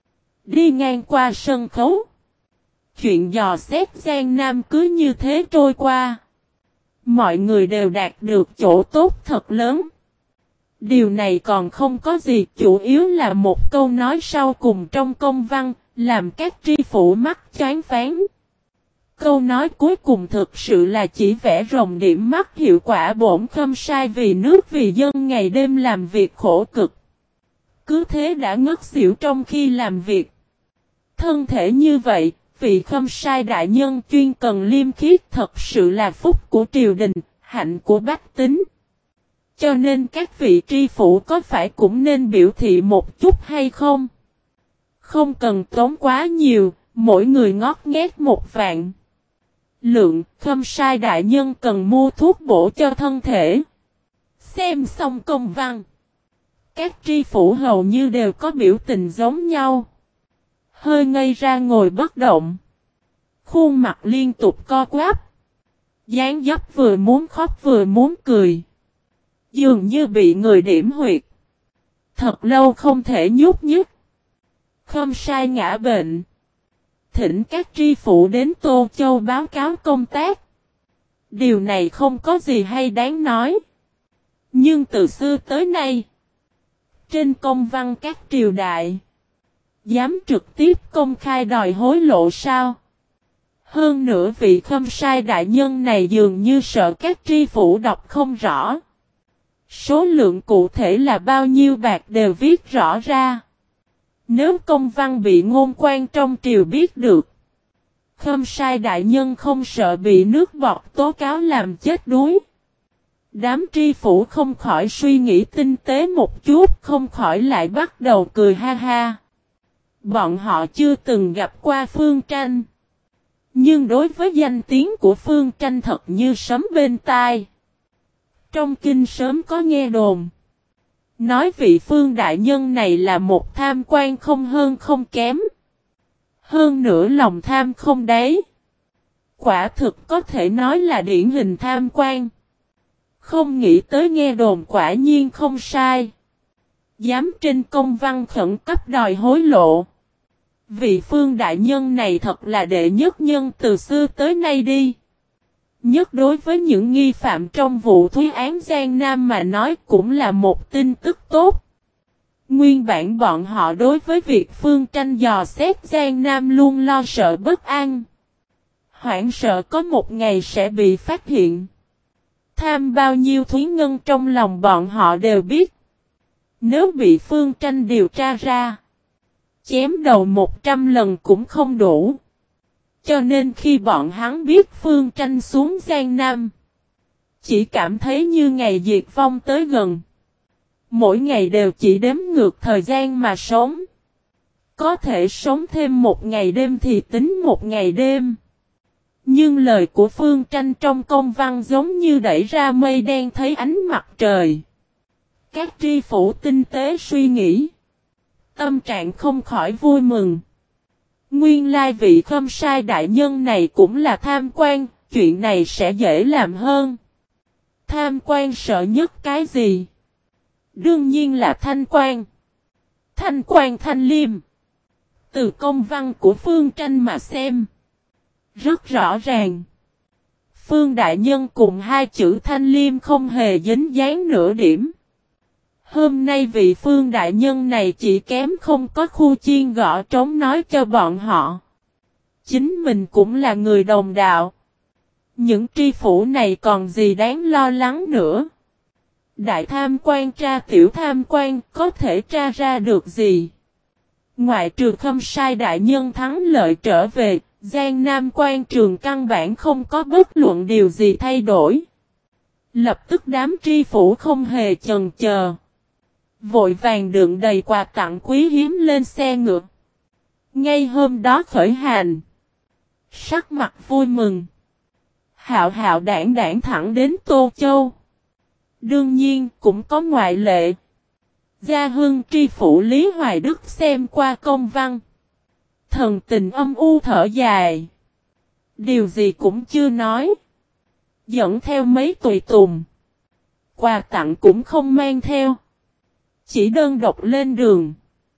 A: Đi ngang qua sân khấu. Chuyện dò xét Giang Nam cứ như thế trôi qua. Mọi người đều đạt được chỗ tốt thật lớn. Điều này còn không có gì, chủ yếu là một câu nói sau cùng trong công văn, làm các tri phủ mắt choáng váng. Câu nói cuối cùng thực sự là chỉ vẽ rồng điểm mắt hiệu quả bổn khâm sai vì nước vì dân ngày đêm làm việc khổ cực. Cứ thế đã ngất xỉu trong khi làm việc. Thân thể như vậy, vị khâm sai đại nhân chuyên cần liêm khiết thật sự là phúc của triều đình, hạnh của bách tính. Cho nên các vị tri phủ có phải cũng nên biểu thị một chút hay không? Không cần tốn quá nhiều, mỗi người ngót nghét 1 vạn lượng, khâm sai đại nhân cần mua thuốc bổ cho thân thể. Xem xong công văn. Các tri phủ hầu như đều có biểu tình giống nhau. Hơi ngây ra ngồi bất động. Khuôn mặt liên tục co quắp. Dáng dấp vừa muốn khóc vừa muốn cười. Dường như bị người điểm huyệt. Thật lâu không thể nhúc nhích. Khâm sai ngã bệnh. Thỉnh các tri phủ đến Tô Châu báo cáo công tác. Điều này không có gì hay đáng nói. Nhưng từ xưa tới nay, trên công văn các triều đại, dám trực tiếp công khai đòi hối lộ sao? Hơn nữa vị khâm sai đại nhân này dường như sợ các tri phủ đọc không rõ. Số lượng cụ thể là bao nhiêu bạc đều viết rõ ra. Nếu công văn bị ngôn quan trong triều biết được, Khâm Sai đại nhân không sợ bị nước bọt tố cáo làm chết đuối. Đám tri phủ không khỏi suy nghĩ tinh tế một chút, không khỏi lại bắt đầu cười ha ha. Bọn họ chưa từng gặp qua Phương Tranh. Nhưng đối với danh tiếng của Phương Tranh thật như sấm bên tai. Trong kinh sớm có nghe đồn. Nói vị Phương đại nhân này là một tham quan không hơn không kém. Hơn nữa lòng tham không đáy. Quả thực có thể nói là điển hình tham quan. Không nghĩ tới nghe đồn quả nhiên không sai. Dám trên công văn khẩn cấp đòi hối lộ. Vị Phương đại nhân này thật là đệ nhất nhân từ xưa tới nay đi. Nhất đối với những nghi phạm trong vụ thúy án Giang Nam mà nói cũng là một tin tức tốt. Nguyên bản bọn họ đối với việc Phương Tranh dò xét Giang Nam luôn lo sợ bất an. Hoảng sợ có một ngày sẽ bị phát hiện. Tham bao nhiêu thúy ngân trong lòng bọn họ đều biết. Nếu bị Phương Tranh điều tra ra, chém đầu 100 lần cũng không đủ. Cho nên khi bọn hắn biết Phương Tranh xuống Giang Nam, chỉ cảm thấy như ngày diệt vong tới gần. Mỗi ngày đều chỉ đếm ngược thời gian mà sống. Có thể sống thêm một ngày đêm thì tính một ngày đêm. Nhưng lời của Phương Tranh trong công văn giống như đẩy ra mây đen thấy ánh mặt trời. Các tri phủ tinh tế suy nghĩ. Tâm trạng không khỏi vui mừng. Nguyên lai vị Khâm Sai đại nhân này cũng là tham quan, chuyện này sẽ dễ làm hơn. Tham quan sợ nhất cái gì? Đương nhiên là thanh quan. Thanh quan thanh liêm. Từ công văn của Phương Tranh mà xem. Rất rõ ràng. Phương đại nhân cùng hai chữ thanh liêm không hề dính dáng nửa điểm. Hôm nay vị Phương đại nhân này chỉ kém không có khu chiên gõ trống nói cho bọn họ. Chính mình cũng là người đồng đạo. Những tri phủ này còn gì đáng lo lắng nữa. Đại tham quan tra tiểu tham quan có thể tra ra được gì. Ngoại trừ Khâm Sai đại nhân thắng lợi trở về, Giang Nam quan trường căn bản không có bất luận điều gì thay đổi. Lập tức đám tri phủ không hề chần chờ. Vội vàng đựng đầy quà tặng quý hiếm lên xe ngựa. Ngay hôm đó khởi hành. Sắc mặt vui mừng. Hạo hạo đảng đảng thẳng đến Tô Châu. Đương nhiên cũng có ngoại lệ. Gia Hưng tri phủ Lý Hoài Đức xem qua công văn. Thần tình âm u thở dài. Điều gì cũng chưa nói. Dẫn theo mấy tùy tùng. Quà tặng cũng không mang theo. Chỉ đơn độc lên đường.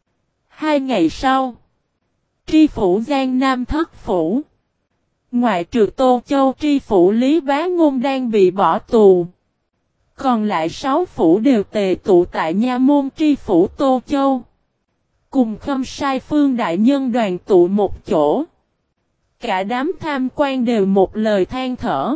A: 2 ngày sau. Tri phủ Giang Nam thất phủ. Ngoại trừ Tô Châu tri phủ Lý Bá Ngôn đang bị bỏ tù. Còn lại 6 phủ đều tề tụ tại nha môn tri phủ Tô Châu. Cùng Khâm Sai Phương đại nhân đoàn tụ một chỗ. Cả đám tham quan đều một lời than thở.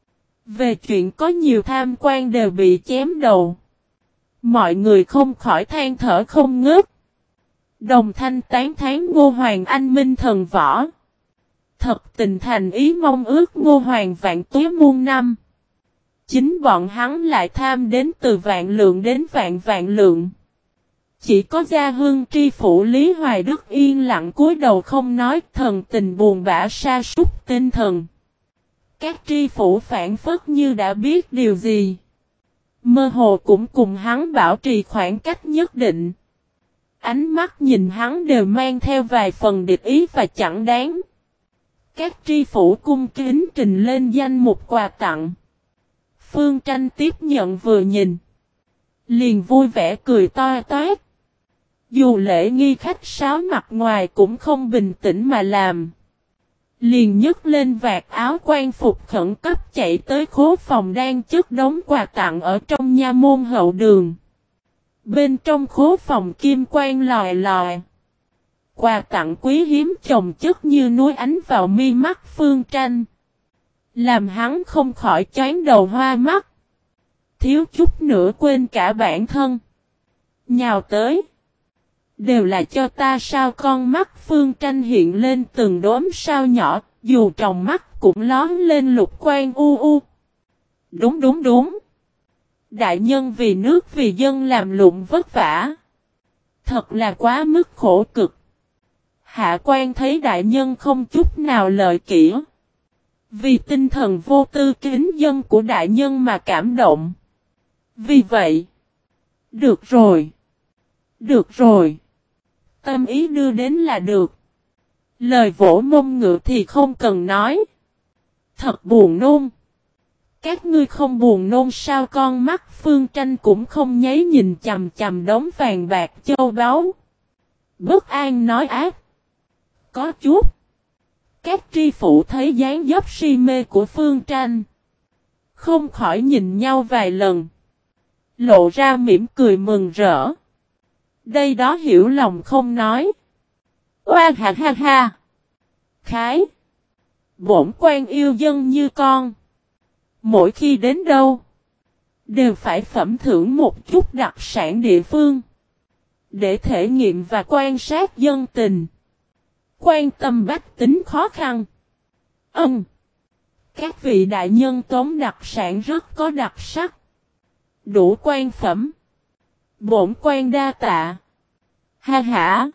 A: Về chuyện có nhiều tham quan đều bị chém đầu. Mọi người không khỏi than thở không ngớt. Đồng thanh tán thán Ngô Hoàng anh minh thần võ. Thật tình thành ý mong ước Ngô Hoàng vạn tuế muôn năm. Chính bọn hắn lại tham đến từ vạn lượng đến vạn lượng. Chỉ có Gia Hưng tri phủ Lý Hoài Đức yên lặng cúi đầu không nói, thần tình buồn bã sa sút tinh thần. Các tri phủ phản phất như đã biết điều gì. Mơ hồ cũng cùng hắn bảo trì khoảng cách nhất định. Ánh mắt nhìn hắn đều mang theo vài phần địch ý và chẳng đáng. Các tri phủ cung kính trình lên danh mục quà tặng. Phương Tranh tiếp nhận vừa nhìn. Liền vui vẻ cười to toét. Dù lễ nghi khách sáo mặt ngoài cũng không bình tĩnh mà làm. Liền nhấc lên vạt áo quan phục khẩn cấp chạy tới khố phòng đang chất đống quà tặng ở trong nha môn hậu đường. Bên trong khố phòng kim quang lòi lòi. Quà tặng quý hiếm chồng chất như núi ánh vào mi mắt Phương Tranh. Làm hắn không khỏi choáng đầu hoa mắt. Thiếu chút nữa quên cả bản thân. Nhào tới. Đều là cho ta sao? Con mắt Phương Tranh hiện lên từng đốm sao nhỏ, dù trong mắt cũng lón lên lục quang u u. Đúng đúng đúng. Đại nhân vì nước vì dân làm lụng vất vả. Thật là quá mức khổ cực. Hạ quan thấy đại nhân không chút nào lợi kỹ. Vì tinh thần vô tư kính dân của đại nhân mà cảm động. Vì vậy. Được rồi. Được rồi. Tâm ý đưa đến là được. Lời vỗ mông ngựa thì không cần nói. Thật buồn nôn. Các ngươi không buồn nôn sao? Con mắt Phương Tranh cũng không nháy nhìn chằm chằm đống vàng bạc châu báu. Bất an nói ác. Có chút. Các tri phủ thấy dáng dấp si mê của Phương Tranh. Không khỏi nhìn nhau vài lần. Lộ ra mỉm cười mừng rỡ. Đây đó hiểu lòng không nói. Oa ha ha ha. Khái. Bổn quan yêu dân như con. Mỗi khi đến đâu. Đều phải phẩm thưởng một chút đặc sản địa phương. Để thể nghiệm và quan sát dân tình. Quan tâm bách tính khó khăn. Các vị đại nhân tóm đặc sản rất có đặc sắc. Đủ quan phẩm. Bổn quan đa tạ. Ha ha.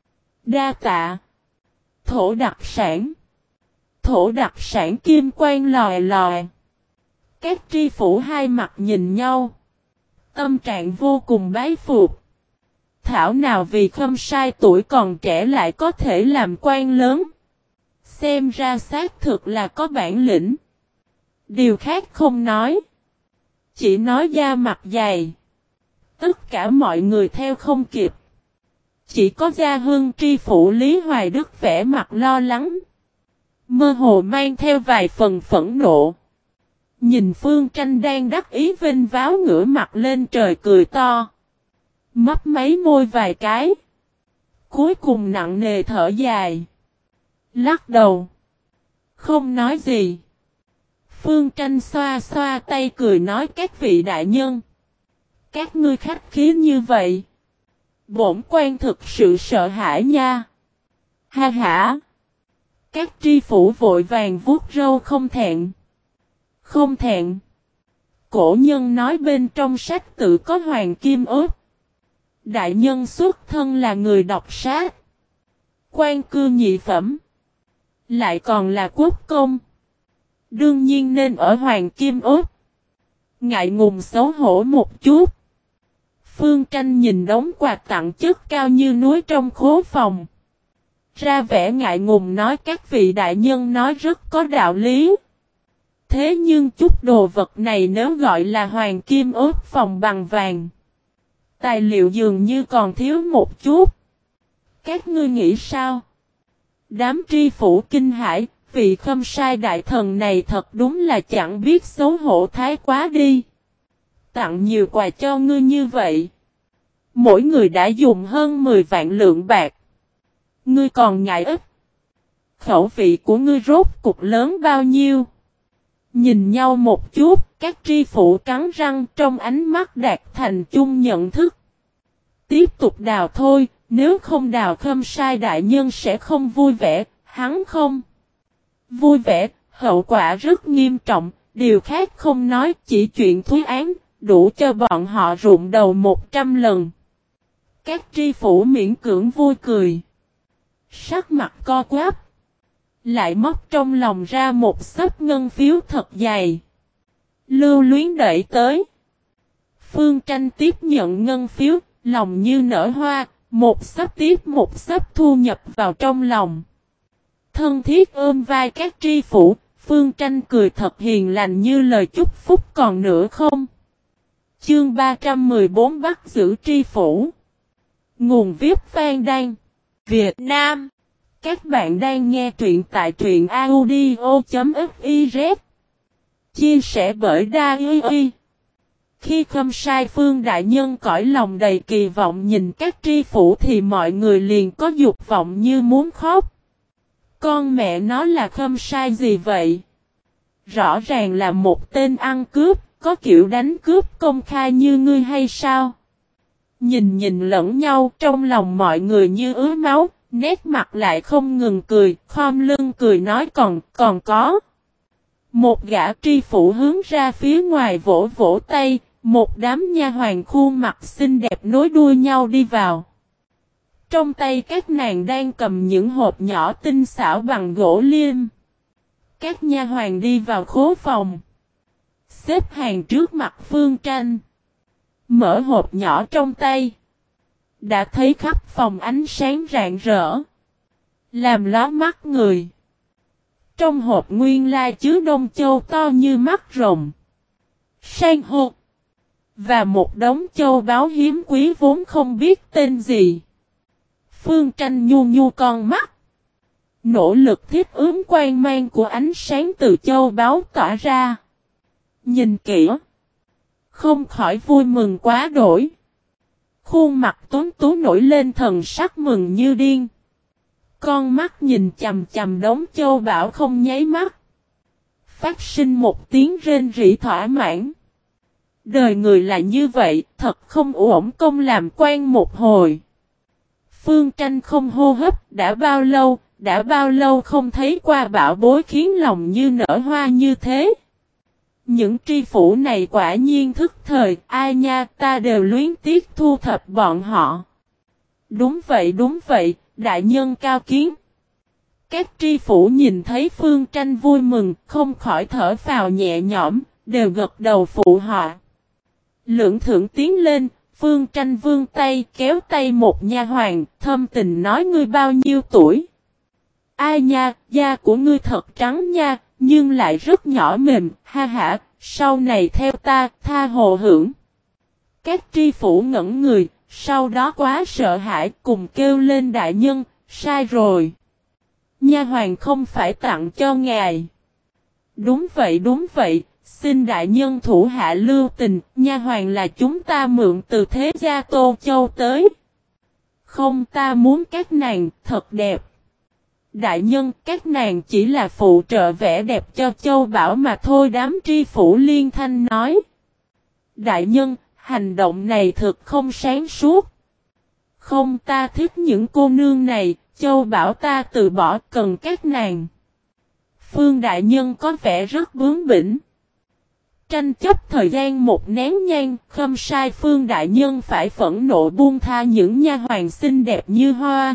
A: Đa tạ. Thổ đặc sản. Thổ đặc sản kim quan lòi lòi. Các tri phủ hai mặt nhìn nhau. Tâm trạng vô cùng bái phục. Thảo nào vì Khâm Sai tuổi còn trẻ lại có thể làm quan lớn. Xem ra xác thực là có bản lĩnh. Điều khác không nói. Chỉ nói da mặt dày. Tất cả mọi người theo không kịp. Chỉ có Gia Hưng tri phủ Lý Hoài Đức vẻ mặt lo lắng. Mơ hồ mang theo vài phần phẫn nộ. Nhìn Phương Tranh đang đắc ý vênh váo ngửa mặt lên trời cười to. Mấp máy môi vài cái. Cuối cùng nặng nề thở dài. Lắc đầu. Không nói gì. Phương Tranh xoa xoa tay cười nói các vị đại nhân. Các ngươi khách khí như vậy. Bổn quan thực sự sợ hãi nha. Ha ha. Các tri phủ vội vàng vuốt râu không thẹn. Không thẹn. Cổ nhân nói bên trong sách tự có hoàng kim ốt. Đại nhân xuất thân là người đọc sách. Quan cư nhị phẩm. Lại còn là quốc công. Đương nhiên nên ở hoàng kim ốt. Ngại ngùng xấu hổ một chút. Phương Tranh nhìn đống quà tặng chất cao như núi trong khố phòng. Ra vẻ ngại ngùng nói các vị đại nhân nói rất có đạo lý. Thế nhưng chút đồ vật này nếu gọi là hoàng kim ốt phòng bằng vàng. Tài liệu dường như còn thiếu một chút. Các ngươi nghĩ sao? Đám tri phủ kinh hãi, vị Khâm Sai đại thần này thật đúng là chẳng biết xấu hổ thái quá đi. Tặng nhiều quà cho ngươi như vậy. Mỗi người đã dùng hơn 10 vạn lượng bạc. Ngươi còn ngại ít. Khẩu vị của ngươi rốt cục lớn bao nhiêu? Nhìn nhau một chút, các tri phủ cắn răng trong ánh mắt đạt thành chung nhận thức. Tiếp tục đào thôi, nếu không đào Khâm Sai đại nhân sẽ không vui vẻ, hắn không vui vẻ, hậu quả rất nghiêm trọng, điều khác không nói, chỉ chuyện thúy án, đủ cho bọn họ rụng đầu 100 lần. Các tri phủ miễn cưỡng vui cười. Sắc mặt co quắp. Lại móc trong lòng ra một xấp ngân phiếu thật dày. Lưu luyến đẩy tới. Phương Tranh tiếp nhận ngân phiếu, lòng như nở hoa, một xấp tiếp một xấp thu nhập vào trong lòng. Thân thiết ôm vai các tri phủ, Phương Tranh cười thật hiền lành như lời chúc phúc còn nữa không. Chương 314 bắt giữ tri phủ. Nguồn viết Phan Đăng, Việt Nam. Các bạn đang nghe truyện tại truyện audio.fiz. Chia sẻ bởi Đa-i. Khi Khâm Sai Phương đại nhân cõi lòng đầy kỳ vọng nhìn các tri phủ thì mọi người liền có dục vọng như muốn khóc. Con mẹ nó là Khâm Sai gì vậy? Rõ ràng là một tên ăn cướp, có kiểu đánh cướp công khai như ngươi hay sao? Nhìn nhìn lẫn nhau trong lòng mọi người như ứa máu, nét mặt lại không ngừng cười, khom lưng cười nói còn có. Một gã tri phủ hướng ra phía ngoài vỗ vỗ tay, một đám nha hoàn khuôn mặt xinh đẹp nối đuôi nhau đi vào. Trong tay các nàng đang cầm những hộp nhỏ tinh xảo bằng gỗ liêm. Các nha hoàn đi vào khố phòng. Xếp hàng trước mặt Phương Tranh. Mở hộp nhỏ trong tay. Đã thấy khắp phòng ánh sáng rạng rỡ. Làm lóa mắt người. Trong hộp nguyên lai chứa đông châu to như mắt rồng. San hô. Và một đống châu báu hiếm quý vốn không biết tên gì. Phương Tranh nhu nhu con mắt. Nỗ lực thiết ứng quang mang của ánh sáng từ châu báu tỏa ra. Nhìn kỹ. Không khỏi vui mừng quá đổi. Khuôn mặt tuấn tú nổi lên thần sắc mừng như điên. Con mắt nhìn chằm chằm đống châu báu không nháy mắt. Phát sinh một tiếng rên rỉ thỏa mãn. Đời người là như vậy, thật không uổng công làm quan một hồi. Phương Tranh không hô hấp, đã bao lâu không thấy qua bảo bối khiến lòng như nở hoa như thế. Những tri phủ này quả nhiên thức thời, ai nha, ta đều luyến tiếc thu thập bọn họ. Đúng vậy, đại nhân cao kiến. Các tri phủ nhìn thấy Phương Tranh vui mừng, không khỏi thở phào nhẹ nhõm, đều gật đầu phụ họ. Lưỡng thưởng tiến lên, Phương Tranh vươn tay kéo tay một nha hoàn, thâm tình nói ngươi bao nhiêu tuổi. Ai nha, da của ngươi thật trắng nha, nhưng lại rất nhỏ mềm, ha hả, sau này theo ta, tha hồ hưởng. Các tri phủ ngẩn người, sau đó quá sợ hãi cùng kêu lên đại nhân, sai rồi. Nha hoàn không phải tặng cho ngài. Đúng vậy, xin đại nhân thủ hạ lưu tình, nha hoàn là chúng ta mượn từ thế gia Tô Châu tới. Không, ta muốn các nàng, thật đẹp. Đại nhân, các nàng chỉ là phụ trợ vẻ đẹp cho Châu Bảo mà thôi, đám tri phủ liên thanh nói. Đại nhân, hành động này thực không sáng suốt. Không, ta thích những cô nương này, Châu Bảo ta từ bỏ, cần các nàng. Phương đại nhân có vẻ rất bướng bỉnh. Tranh chấp thời gian một nén nhang, không sai Phương đại nhân phải phẫn nộ buông tha những nha hoàn xinh đẹp như hoa.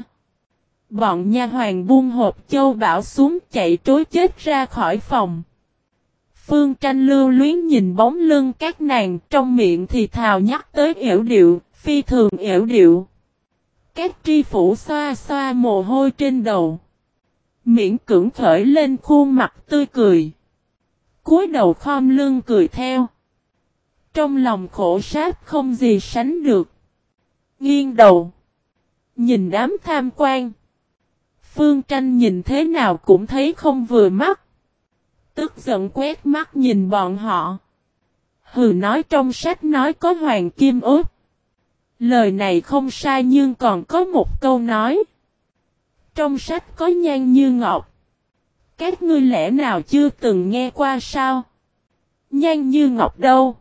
A: Bọn nha hoàn buông hộp Châu Bảo xuống chạy trối chết ra khỏi phòng. Phương Tranh lưu luyến nhìn bóng lưng các nàng, trong miệng thì thào nhắc tới yểu điệu, phi thường yểu điệu. Các tri phủ xoa xoa mồ hôi trên đầu. Miễn cưỡng khởi lên khuôn mặt tươi cười. Cúi đầu khom lưng cười theo. Trong lòng khổ sát không gì sánh được. Nghiêng đầu. Nhìn đám tham quan. Phương Tranh nhìn thế nào cũng thấy không vừa mắt. Tức giận quét mắt nhìn bọn họ. Hừ, nói trong sách nói có hoàng kim ốt. Lời này không sai nhưng còn có một câu nói. Trong sách có nhan như ngọc. Các ngươi lẽ nào chưa từng nghe qua sao? Nhan như ngọc đâu?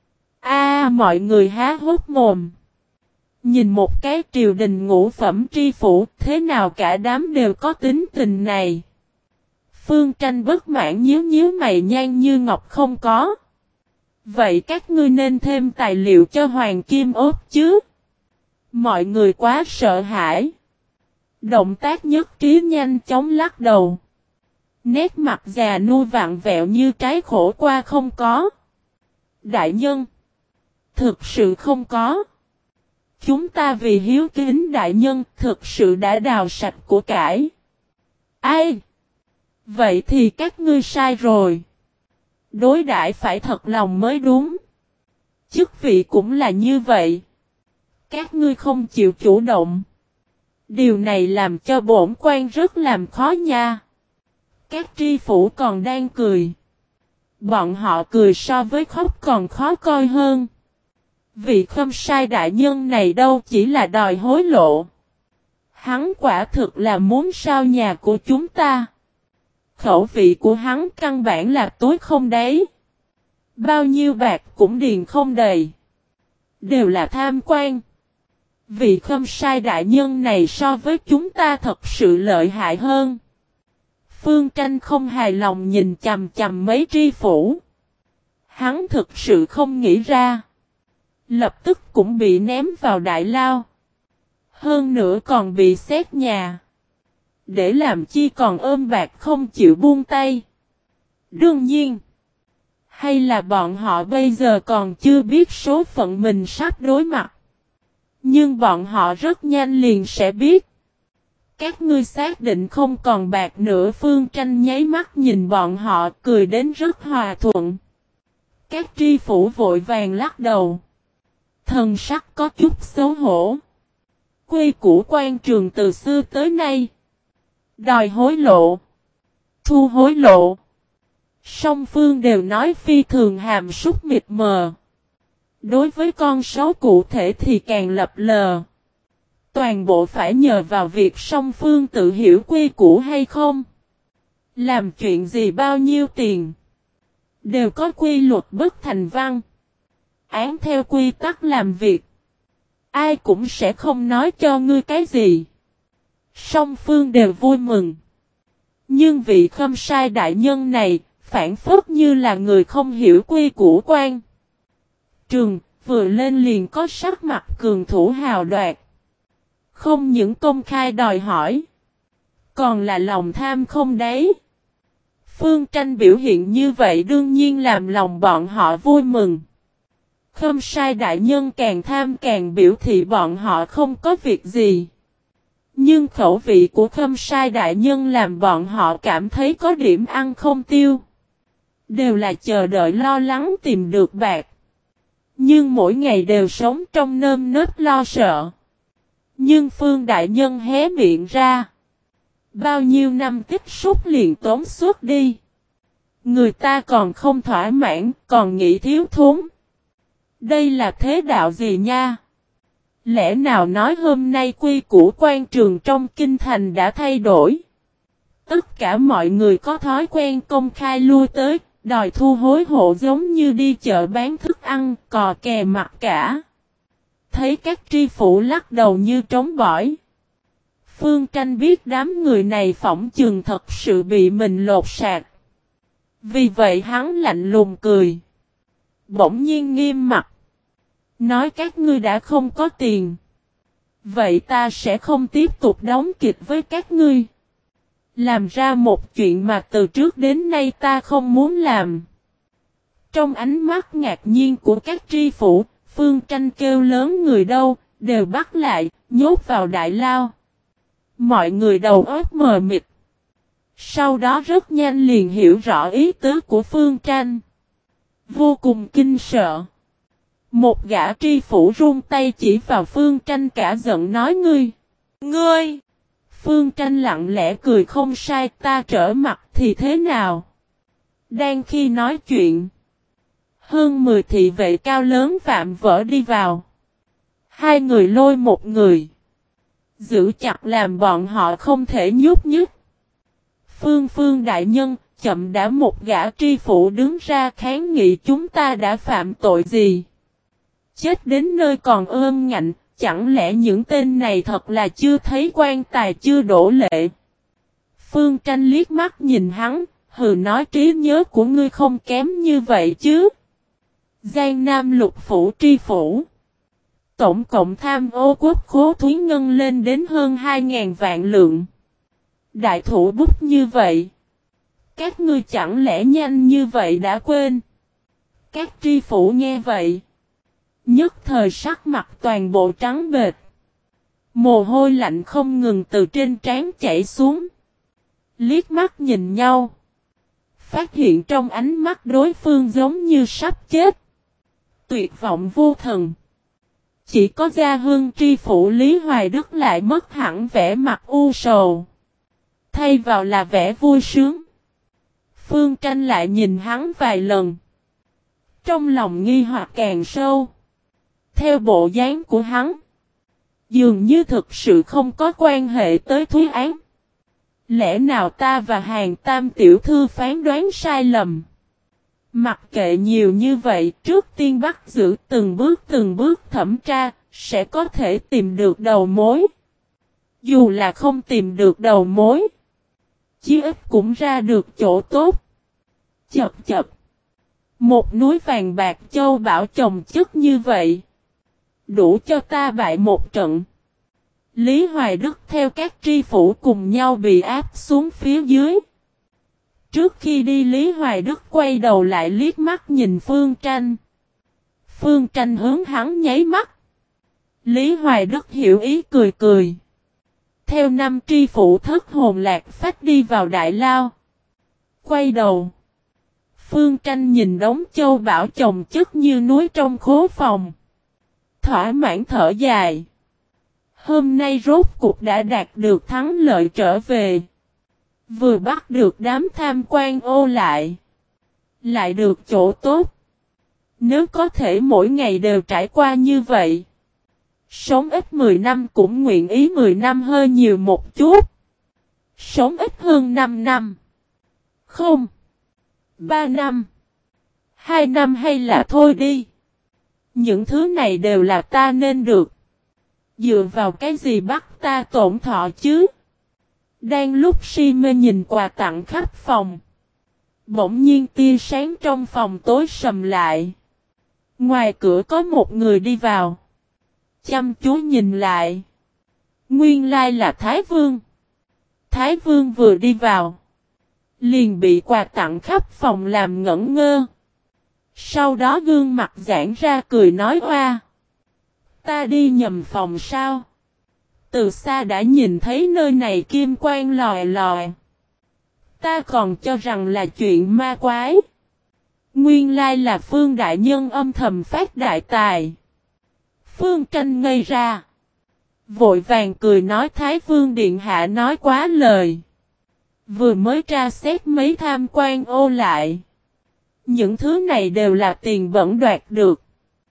A: Mọi người há hốc mồm. Nhìn một cái triều đình ngũ phẩm tri phủ, thế nào cả đám đều có tính tình này. Phương Tranh bất mãn nhíu mày, nhan như ngọc không có. Vậy các ngươi nên thêm tài liệu cho hoàng kim ốt chứ? Mọi người quá sợ hãi. Động tác nhất trí nhanh chóng lắc đầu. Nét mặt già nua vặn vẹo như trái khổ qua không có. Đại nhân. Thực sự không có. Chúng ta vì hiếu kính đại nhân thực sự đã đào sạch của cải. Ai? Vậy thì các ngươi sai rồi. Đối đãi phải thật lòng mới đúng. Chức vị cũng là như vậy. Các ngươi không chịu chủ động. Điều này làm cho bổn quan rất làm khó nha. Các tri phủ còn đang cười. Bọn họ cười so với khóc còn khó coi hơn. Vị không sai đại nhân này đâu chỉ là đòi hối lộ. Hắn quả thực là muốn sao nhà của chúng ta. Khẩu vị của hắn căn bản là tối không đấy. Bao nhiêu bạc cũng điền không đầy. Đều là tham quan. Vị Khâm Sai đại nhân này so với chúng ta thật sự lợi hại hơn. Phương Tranh không hài lòng nhìn chằm chằm mấy tri phủ. Hắn thực sự không nghĩ ra. Lập tức cũng bị ném vào đại lao. Hơn nữa còn bị xét nhà. Để làm chi còn ôm bạc không chịu buông tay. Đương nhiên. Hay là bọn họ bây giờ còn chưa biết số phận mình sắp đối mặt. Nhưng bọn họ rất nhanh liền sẽ biết. Các ngươi xác định không còn bạc nữa. Phương Tranh nháy mắt nhìn bọn họ cười đến rất hòa thuận. Các tri phủ vội vàng lắc đầu. Thần sắc có chút xấu hổ. Quy củ quan trường từ xưa tới nay. Đòi hối lộ. Thu hối lộ. Song phương đều nói phi thường hàm súc mịt mờ. Đối với con số cụ thể thì càng lập lờ. Toàn bộ phải nhờ vào việc song phương tự hiểu quy củ hay không. Làm chuyện gì bao nhiêu tiền. Đều có quy luật bất thành văn. Án theo quy tắc làm việc. Ai cũng sẽ không nói cho ngươi cái gì. Song phương đều vui mừng. Nhưng vị Khâm Sai đại nhân này, phản phất như là người không hiểu quy củ quan trường, vừa lên liền có sắc mặt cường thủ hào đoạt. Không những công khai đòi hỏi, còn là lòng tham không đấy. Phương Tranh biểu hiện như vậy đương nhiên làm lòng bọn họ vui mừng. Khâm Sai đại nhân càng tham càng biểu thị bọn họ không có việc gì. Nhưng khẩu vị của Khâm Sai đại nhân làm bọn họ cảm thấy có điểm ăn không tiêu. Đều là chờ đợi lo lắng tìm được bạc. Nhưng mỗi ngày đều sống trong nơm nớp lo sợ. Nhưng Phương đại nhân hé miệng ra. Bao nhiêu năm tích xúc liền tốn suốt đi. Người ta còn không thỏa mãn, còn nghĩ thiếu thốn. Đây là thế đạo gì nha? Lẽ nào nói hôm nay quy củ quan trường trong kinh thành đã thay đổi? Tất cả mọi người có thói quen công khai lui tới, đòi thu hối hộ giống như đi chợ bán thức ăn, cò kè mặc cả. Thấy các tri phủ lắc đầu như trống bỏi. Phương Tranh biết đám người này phỏng chừng thật sự bị mình lột sạc. Vì vậy hắn lạnh lùng cười. Bỗng nhiên nghiêm mặt. Nói các ngươi đã không có tiền. Vậy ta sẽ không tiếp tục đóng kịch với các ngươi. Làm ra một chuyện mà từ trước đến nay ta không muốn làm. Trong ánh mắt ngạc nhiên của các tri phủ, Phương Tranh kêu lớn người đâu, đều bắt lại, nhốt vào đại lao. Mọi người đầu óc mờ mịt. Sau đó rất nhanh liền hiểu rõ ý tứ của Phương Tranh. Vô cùng kinh sợ. Một gã tri phủ run tay chỉ vào Phương Tranh cả giận nói ngươi. Ngươi! Phương Tranh lặng lẽ cười không sai, ta trở mặt thì thế nào? Đang khi nói chuyện. Hơn 10 thị vệ cao lớn vạm vỡ đi vào. Hai người lôi một người. Giữ chặt làm bọn họ không thể nhúc nhích. Phương đại nhân, chậm đã, một gã tri phủ đứng ra kháng nghị chúng ta đã phạm tội gì? Chết đến nơi còn ôm ngạnh, chẳng lẽ những tên này thật là chưa thấy quan tài chưa đổ lệ? Phương Tranh liếc mắt nhìn hắn, hừ nói trí nhớ của ngươi không kém như vậy chứ. Giang Nam lục phủ tri phủ. Tổng cộng tham ô quốc khố thúy ngân lên đến hơn 2.000 vạn lượng. Đại thủ bút như vậy. Các ngươi chẳng lẽ nhanh như vậy đã quên? Các tri phủ nghe vậy. Nhất thời sắc mặt toàn bộ trắng bệch. Mồ hôi lạnh không ngừng từ trên trán chảy xuống. Liếc mắt nhìn nhau. Phát hiện trong ánh mắt đối phương giống như sắp chết. Tuyệt vọng vô thần. Chỉ có Gia Hưng tri phủ Lý Hoài Đức lại mất hẳn vẻ mặt u sầu. Thay vào là vẻ vui sướng. Phương Tranh lại nhìn hắn vài lần. Trong lòng nghi hoặc càng sâu. Theo bộ dáng của hắn. Dường như thực sự không có quan hệ tới Thúy Án. Lẽ nào ta và Hàng Tam tiểu thư phán đoán sai lầm? Mặc kệ nhiều như vậy, trước tiên bắt giữ từng bước thẩm tra, sẽ có thể tìm được đầu mối. Dù là không tìm được đầu mối, chí ít cũng ra được chỗ tốt. Chập chập. Một núi vàng bạc châu bảo chồng chất như vậy, đủ cho ta bại một trận. Lý Hoài Đức theo các tri phủ cùng nhau bị áp xuống phía dưới. Trước khi đi Lý Hoài Đức quay đầu lại liếc mắt nhìn Phương Tranh. Phương Tranh hướng hắn nháy mắt. Lý Hoài Đức hiểu ý cười cười. Theo năm tri phủ thất hồn lạc phách đi vào đại lao. Quay đầu. Phương Tranh nhìn đống châu bảo chồng chất như núi trong khố phòng. Thỏa mãn thở dài. Hôm nay rốt cuộc đã đạt được thắng lợi trở về. Vừa bắt được đám tham quan ô lại. Lại được chỗ tốt. Nếu có thể mỗi ngày đều trải qua như vậy. Sống ít 10 năm cũng nguyện ý 10 năm hơi nhiều một chút. Sống ít hơn 5 năm. Không. 3 năm. 2 năm hay là thôi đi. Những thứ này đều là ta nên được. Dựa vào cái gì bắt ta tổn thọ chứ? Đang lúc si mê nhìn quà tặng khắp phòng. Bỗng nhiên tia sáng trong phòng tối sầm lại. Ngoài cửa có một người đi vào. Chăm chú nhìn lại. Nguyên lai là Thái Vương. Thái Vương vừa đi vào. Liền bị quà tặng khắp phòng làm ngẩn ngơ. Sau đó gương mặt giãn ra cười nói oa. Ta đi nhầm phòng sao? Từ xa đã nhìn thấy nơi này kim quang lòi lòi. Ta còn cho rằng là chuyện ma quái. Nguyên lai là Phương Đại Nhân âm thầm phát đại tài. Phương Tranh ngây ra. Vội vàng cười nói Thái Vương Điện Hạ nói quá lời. Vừa mới tra xét mấy tham quan ô lại. Những thứ này đều là tiền bẩn đoạt được.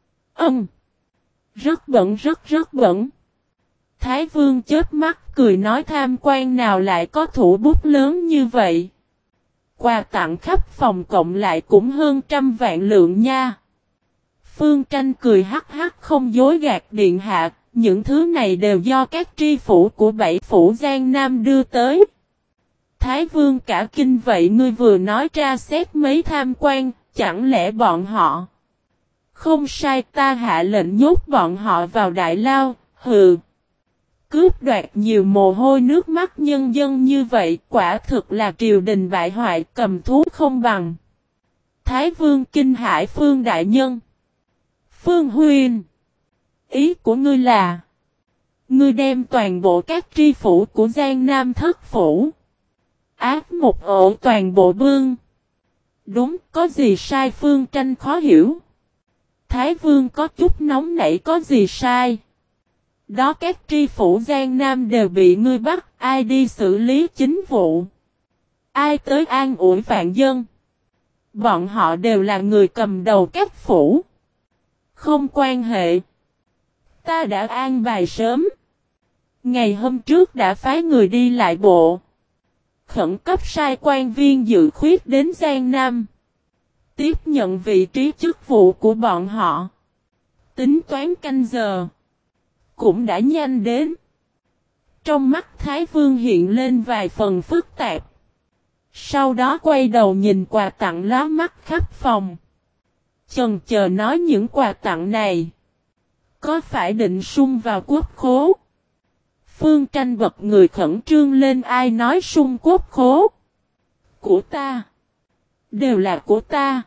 A: Rất bẩn rất bẩn. Thái Vương chớp mắt cười nói tham quan nào lại có thủ bút lớn như vậy. Quà tặng khắp phòng cộng lại cũng hơn 100 vạn lượng nha. Phương Tranh cười hắc hắc không dối gạt điện hạ. Những thứ này đều do các tri phủ của 7 phủ Giang Nam đưa tới. Thái Vương cả kinh vậy ngươi vừa nói tra xét mấy tham quan, chẳng lẽ bọn họ? Không sai ta hạ lệnh nhốt bọn họ vào đại lao, hừ. Cướp đoạt nhiều mồ hôi nước mắt nhân dân như vậy quả thực là triều đình bại hoại cầm thú không bằng. Thái Vương kinh hãi Phương Đại Nhân. Phương Huynh. Ý của ngươi là. Ngươi đem toàn bộ các tri phủ của Giang Nam thất phủ. Áp một ổ toàn bộ bương. Đúng có gì sai Phương Tranh khó hiểu. Thái Vương có chút nóng nảy có gì sai. Đó các tri phủ Giang Nam đều bị ngươi bắt, ai đi xử lý chính vụ. Ai tới an ủi vạn dân. Bọn họ đều là người cầm đầu các phủ. Không quan hệ. Ta đã an bài sớm. Ngày hôm trước đã phái người đi lại bộ. Khẩn cấp sai quan viên dự khuyết đến Giang Nam. Tiếp nhận vị trí chức vụ của bọn họ. Tính toán canh giờ. Cũng đã nhanh đến. Trong mắt Thái Vương hiện lên vài phần phức tạp. Sau đó quay đầu nhìn quà tặng lóa mắt khắp phòng. Chần chờ nói những quà tặng này. Có phải định sung vào quốc khố? Phương Tranh bật người khẩn trương lên ai nói sung quốc khố. Của ta. Đều là của ta.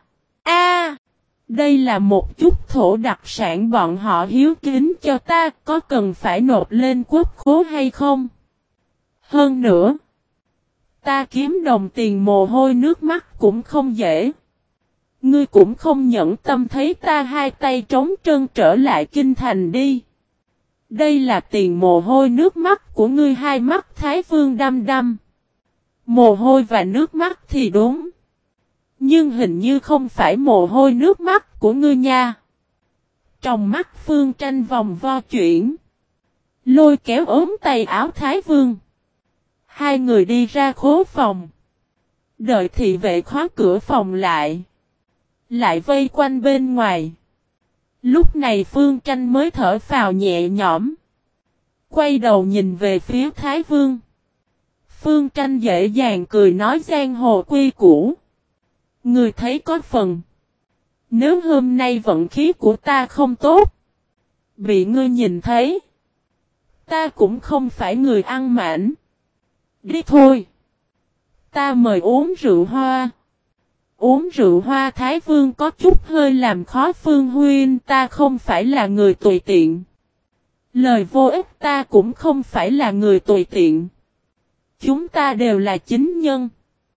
A: Đây là một chút thổ đặc sản bọn họ hiếu kính cho ta có cần phải nộp lên quốc khố hay không? Hơn nữa. Ta kiếm đồng tiền mồ hôi nước mắt cũng không dễ. Ngươi cũng không nhẫn tâm thấy ta hai tay trống trơn trở lại kinh thành đi. Đây là tiền mồ hôi nước mắt của ngươi hai mắt Thái Vương đăm đăm. Mồ hôi và nước mắt thì đúng. Nhưng hình như không phải mồ hôi nước mắt của ngươi nha. Trong mắt Phương Tranh vòng vo chuyển. Lôi kéo ốm tay áo Thái Vương. Hai người đi ra khố phòng. Đợi thị vệ khóa cửa phòng lại. Lại vây quanh bên ngoài. Lúc này Phương Tranh mới thở phào nhẹ nhõm. Quay đầu nhìn về phía Thái Vương. Phương Tranh dễ dàng cười nói giang hồ quy củ. Người thấy có phần. Nếu hôm nay vận khí của ta không tốt. Bị ngươi nhìn thấy. Ta cũng không phải người ăn mảnh. Đi thôi. Ta mời uống rượu hoa. Uống rượu hoa Thái Vương có chút hơi làm khó Phương Huynh, ta không phải là người tùy tiện. Lời vô ích, ta cũng không phải là người tùy tiện. Chúng ta đều là chính nhân.